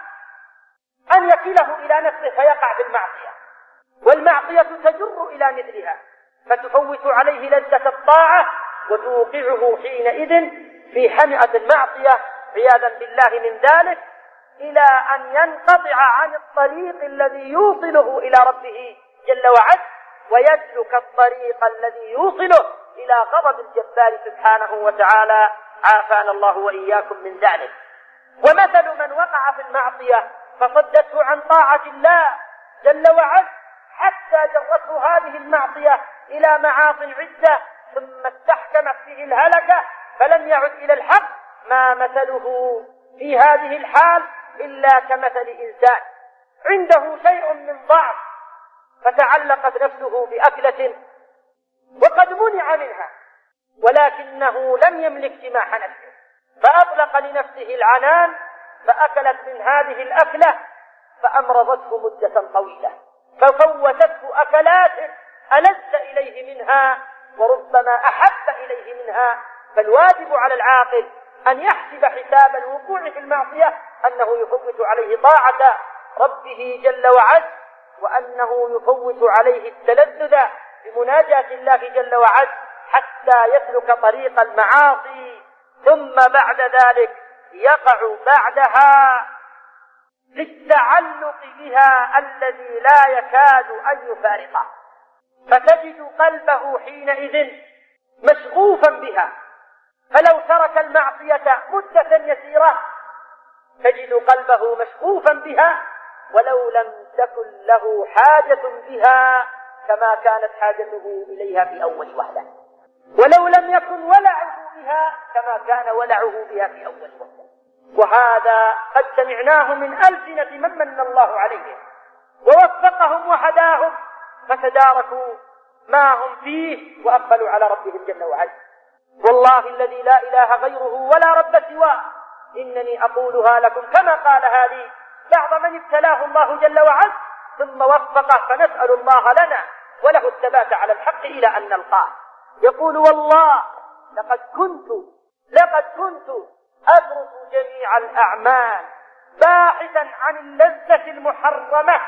أن يكله إلى نفسه فيقع في المعصية، والمعصية تجر إلى مثلها فتفوت عليه لذة الطاعة وتوقعه حينئذ في حمئة المعصية عياذا بالله من ذلك، إلى أن ينقطع عن الطريق الذي يوصله إلى ربه جل وعلا، ويسلك الطريق الذي يوصله إلى غضب الجبار سبحانه وتعالى، عافانا الله وإياكم من ذلك. ومثل من وقع في المعصية فصدته عن طاعة الله جل وعلا حتى جرته هذه المعصية إلى معاص عدة ثم استحكمت فيه الهلكة فلم يعد إلى الحق، ما مثله في هذه الحال إلا كمثل إنسان عنده شيء من ضعف فتعلقت نفسه بأكلة وقد منع منها، ولكنه لم يملك جماح نفسه فأطلق لنفسه العنان فأكلت من هذه الأكلة فأمرضته مدة طويلة، ففوتته أكلات ألذ إليه منها وربما أحب إليه منها. فالواجب على العاقل أن يحسب حساب الوقوع في المعصية أنه يفوت عليه طاعة ربه جل وعز، وأنه يفوت عليه التلذذ بمناجاة الله جل وعز حتى يسلك طريق المعاصي، ثم بعد ذلك يقع بعدها في التعلق بها الذي لا يكاد أن يفارقه، فتجد قلبه حينئذ مشغوفا بها. فلو ترك المعصية مدة يسيرة تجد قلبه مشغوفا بها، ولو لم تكن له حاجة بها كما كانت حاجته إليها في أول وهلة، ولو لم يكن ولعه بها كما كان ولعه بها في أول وهلة. وهذا قد سمعناه من ألسنة من من الله عليهم ووفقهم وهداهم فتداركوا ما هم فيه وأقبلوا على ربهم جل وعلا. والله الذي لا إله غيره ولا رب سواه إنني أقولها لكم كما قال هذه بعض من ابتلاه الله جل وعلا ثم وفقه، فنسأل الله لنا وله الثبات على الحق إلى أن نلقاه. يقول: والله لقد كنت أدرس جميع الأعمال باحثا عن اللذة المحرمة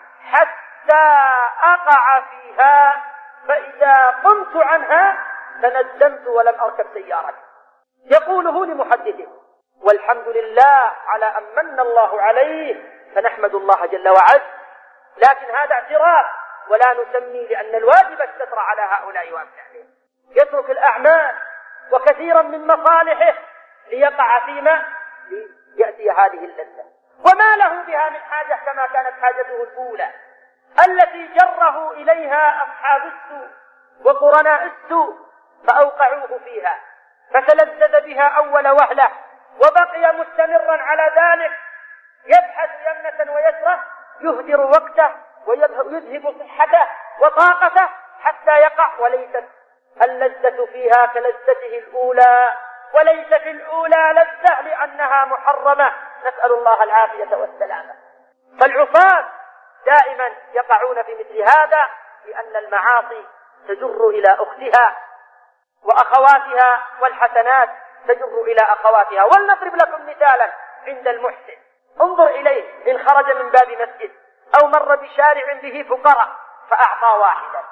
حتى أقع فيها، فإذا قمت عنها تندمت ولم أركب سيارة. يقوله لمحدثه، والحمد لله على أن من الله عليه، فنحمد الله جل وعلا. لكن هذا اعتراف ولا نسمي، لأن الواجب الستر على هؤلاء وأمثالهم. يترك الأعمال وكثيرا من مصالحه ليقع فيما يأتي هذه اللذة، وما له بها من حاجة كما كانت حاجته الأولى التي جره إليها أصحاب السوء وقرناء السوء فأوقعوه فيها، فتلذذ بها أول وهلة وبقي مستمرا على ذلك، يبحث يمنة ويسرة، يهدر وقته ويذهب صحته وطاقته حتى يقع. وليست اللذة فيها كلذته الأولى، وليس في الأولى لذة لأنها محرمة، نسأل الله العافية والسلامة. فالعصاة دائما يقعون في مثل هذا، لأن المعاصي تجر إلى أختها وأخواتها، والحسنات تجر إلى أخواتها. ولنضرب لكم مثالا عند المحسن، انظر إليه إن خرج من باب مسجد أو مر بشارع به فقراء فأعطى واحدا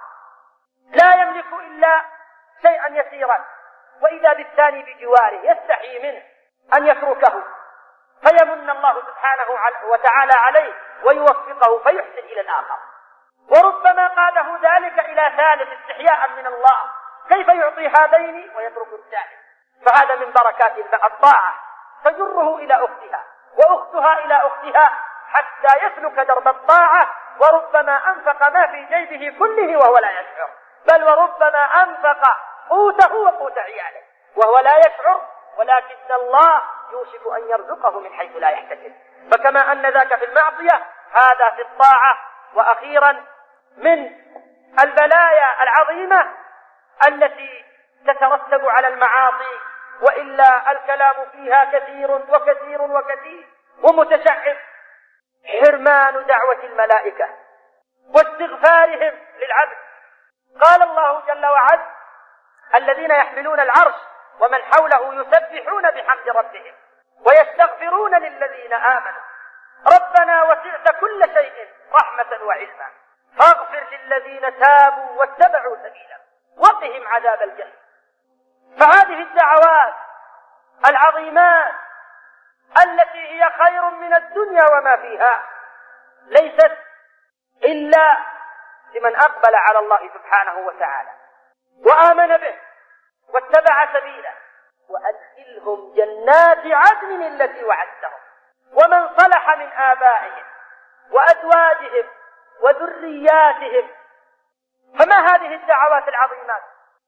لا يملك إلا شيئا يسيرا، وإذا بالثاني بجواره يستحي منه أن يتركه، فيمن الله سبحانه وتعالى عليه ويوفقه فيحسن إلى الآخر. وربما قاده ذلك إلى ثالث استحياء من الله، كيف يعطي هذين ويترك الثالث؟ فهذا من بركات الطاعة، تجره إلى أختها وأختها إلى أختها حتى يسلك درب الطاعة. وربما أنفق ما في جيبه كله وهو لا يشعر، بل وربما أنفق قوته وقوت عياله وهو لا يشعر، ولكن الله يوشك أن يرزقه من حيث لا يحتسب. فكما أن ذاك في المعصية هذا في الطاعة. وأخيرا من البلايا العظيمة التي تترتب على المعاصي، وإلا الكلام فيها كثير وكثير وكثير ومتشعب، حرمان دعوة الملائكة واستغفارهم للعبد. قال الله جل وعلا: الذين يحملون العرش ومن حوله يسبحون بحمد ربهم ويستغفرون للذين آمنوا ربنا وسعت كل شيء رحمة وعلما فاغفر للذين تابوا واتبعوا سبيلا وقهم عذاب الجحيم. فهذه الدعوات العظيمات التي هي خير من الدنيا وما فيها ليست إلا لمن أقبل على الله سبحانه وتعالى وآمن به واتبع سبيله. وأدخلهم جنات عدن التي وعدتهم ومن صلح من آبائهم وأزواجهم وذرياتهم. فما هذه الدعوات العظيمات؟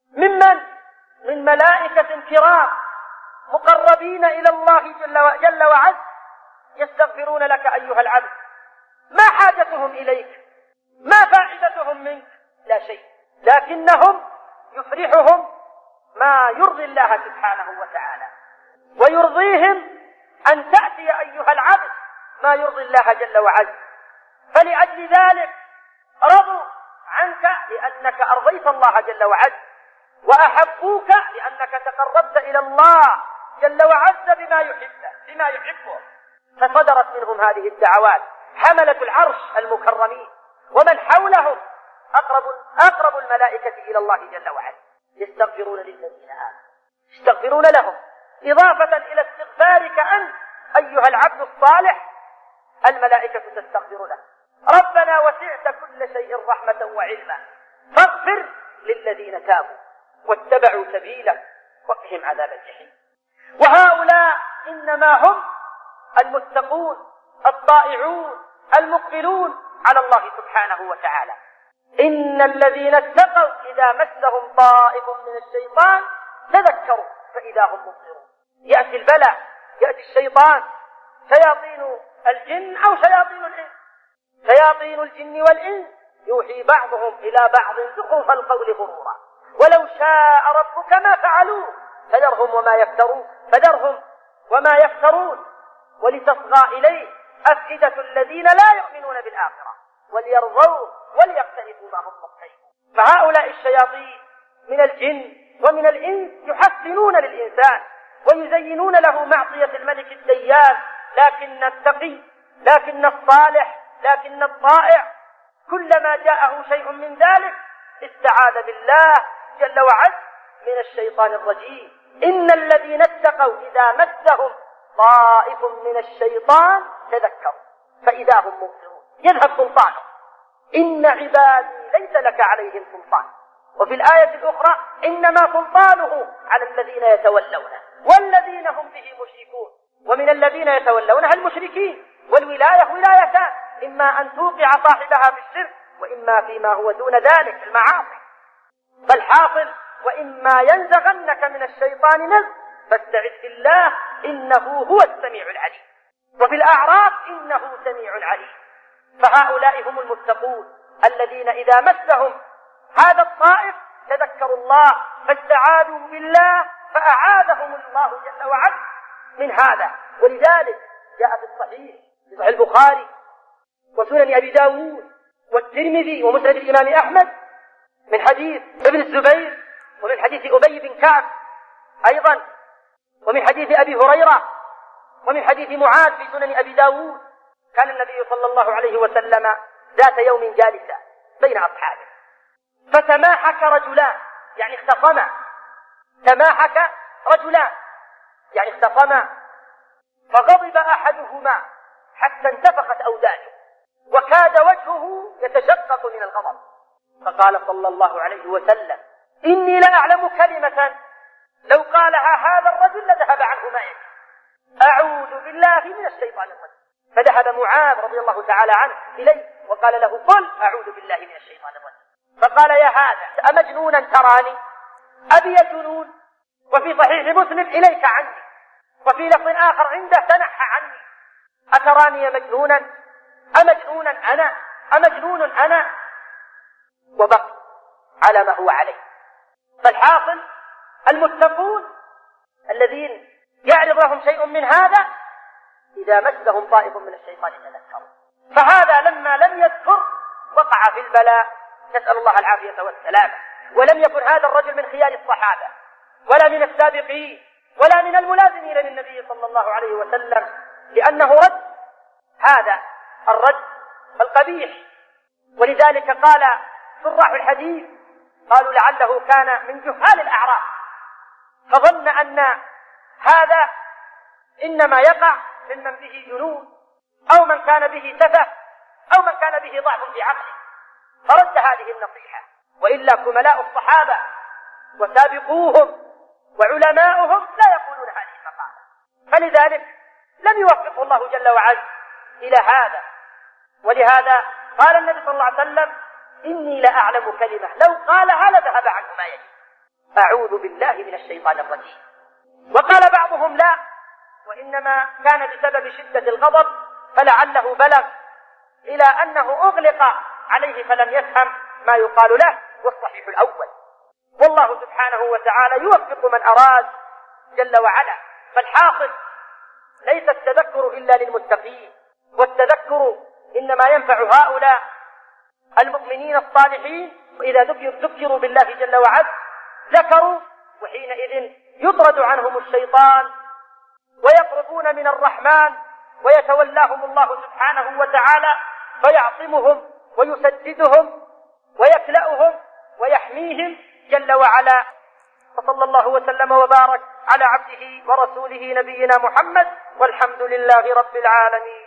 من ملائكة كرام مقربين إلى الله جل وعلا يستغفرون لك أيها العبد. ما حاجتهم إليك؟ ما فائدتهم منك؟ لا شيء، لكنهم يفرحهم ما يرضي الله سبحانه وتعالى، ويرضيهم أن تأتي أيها العبد ما يرضي الله جل وعلا. فلأجل ذلك رضوا عنك لأنك أرضيت الله جل وعز، وأحبوك لأنك تقربت إلى الله جل وعز بما يحبه. فصدرت منهم هذه الدعوات. حملة العرش المكرمين ومن حولهم أقرب الملائكة إلى الله جل وعلا يستغفرون للذين آمنوا، يستغفرون لهم، إضافة إلى استغفارك أنت أيها العبد الصالح الملائكة تستغفر له. ربنا وسعت كل شيء رحمة وعلما فاغفر للذين تابوا واتبعوا سبيلك وقهم عذاب الجحيم. وهؤلاء إنما هم المتقون الطائعون المقبلون على الله سبحانه وتعالى. إن الذين اتقوا إذا مسهم طائف من الشيطان تذكروا فإذا هم مبصرون. يأتي البلاء، يأتي الشيطان، شياطين الجن أو شياطين الإنس، شياطين الجن والإنس يوحي بعضهم إلى بعض زخرف القول غرورا ولو شاء ربك ما فعلوه فذرهم وما يفترون ولتصغى إليه أفئدة الذين لا يؤمنون بالآخرة وليرضوا وليقترفوا ما هم مقترفون. فهؤلاء الشياطين من الجن ومن الإنس يحسنون للإنسان ويزينون له معصية الملك الديان، لكن التقي، لكن الصالح، لكن الطائع كلما جاءه شيء من ذلك استعاذ بالله جل وعز من الشيطان الرجيم. إن الذين اتقوا إذا مسهم طائف من الشيطان تذكروا فإذا هم مبصرون. يذهب سلطانه. إن عبادي ليس لك عليهم سلطان. وفي الآية الأخرى إنما سلطانه على الذين يتولونه والذين هم به مشركون. ومن الذين يتولونه المشركين. والولاية ولايتان، إما أن توقع صاحبها في الشرك وإما فيما هو دون ذلك المعاصي. فالحاصل وإما ينزغنك من الشيطان نزغ فاستعذ بالله إنه هو السميع العليم. وفي الأعراف إنه سميع عليم. فهؤلاء هم المتقون الذين إذا مسهم هذا الطائف تذكروا الله فاستعاذوا بالله فأعاذهم الله جل وعلا من هذا. ولذلك جاء في الصحيح، في صحيح البخاري وسنن أبي داود والترمذي ومسند الإمام أحمد من حديث ابن الزبير ومن حديث أبي بن كعب أيضا ومن حديث أبي هريرة ومن حديث معاذ في سنن أبي داود. كان النبي صلى الله عليه وسلم ذات يوم جالسا بين أصحابه فتماحك رجلان يعني اختصما. تماحك رجلان يعني اختصما فغضب أحدهما حتى انتفخت أوداجه وكاد وجهه يتشقق من الغضب. فقال صلى الله عليه وسلم إني لأعلم كلمة لو قالها هذا الرجل لذهب عنه ما يجب. أعوذ بالله من الشيطان الرجيم. فذهب معاذ رضي الله تعالى عنه إليه وقال له قل أعوذ بالله من الشيطان الرجيم. فقال يا هذا أمجنونا تراني أبي جنون. وفي صحيح مسلم إليك عني. وفي لفظ آخر عنده تنحى عني. أتراني مجنونا أمجنون أنا وبقي على ما هو عليه. فالحاصل المتقون الذين يعرض لهم شيء من هذا إذا مسهم طائف من الشيطان تذكروا. فهذا لما لم يذكر وقع في البلاء، نسأل الله العافية والسلامة. ولم يكن هذا الرجل من خيار الصحابة ولا من السابقين ولا من الملازمين للنبي صلى الله عليه وسلم، لأنه رد هذا الرد القبيح. ولذلك قال شراح الحديث قالوا لعله كان من جهال الأعراب فظن أن هذا إنما يقع ممن به جنون أو من كان به سفه أو من كان به ضعف في عقله، فرد هذه النصيحة. وإلا كملاء الصحابة وسابقوهم وعلماؤهم لا يقولون هذه المقالة. فلذلك لم يوفقه الله جل وعلا إلى هذا. ولهذا قال النبي صلى الله عليه وسلم إني لأعلم كلمة لو قالها لذهب عنه ما يجب. أعوذ بالله من الشيطان الرجيم. وقال بعضهم لا، وإنما كان بسبب شدة الغضب فلعله بلغ إلى أنه أغلق عليه فلم يفهم ما يقال له، والصحيح الأول. والله سبحانه وتعالى يوفق من أراد جل وعلا. فالحاصل ليس التذكر إلا للمتقين، والتذكر إنما ينفع هؤلاء المؤمنين الصالحين وإذا ذكروا بالله جل وعلا ذكروا، وحينئذ يطرد عنهم الشيطان ويقربون من الرحمن ويتولاهم الله سبحانه وتعالى فيعصمهم ويسددهم ويكلأهم ويحميهم جل وعلا. وصلى الله وسلم وبارك على عبده ورسوله نبينا محمد، والحمد لله رب العالمين.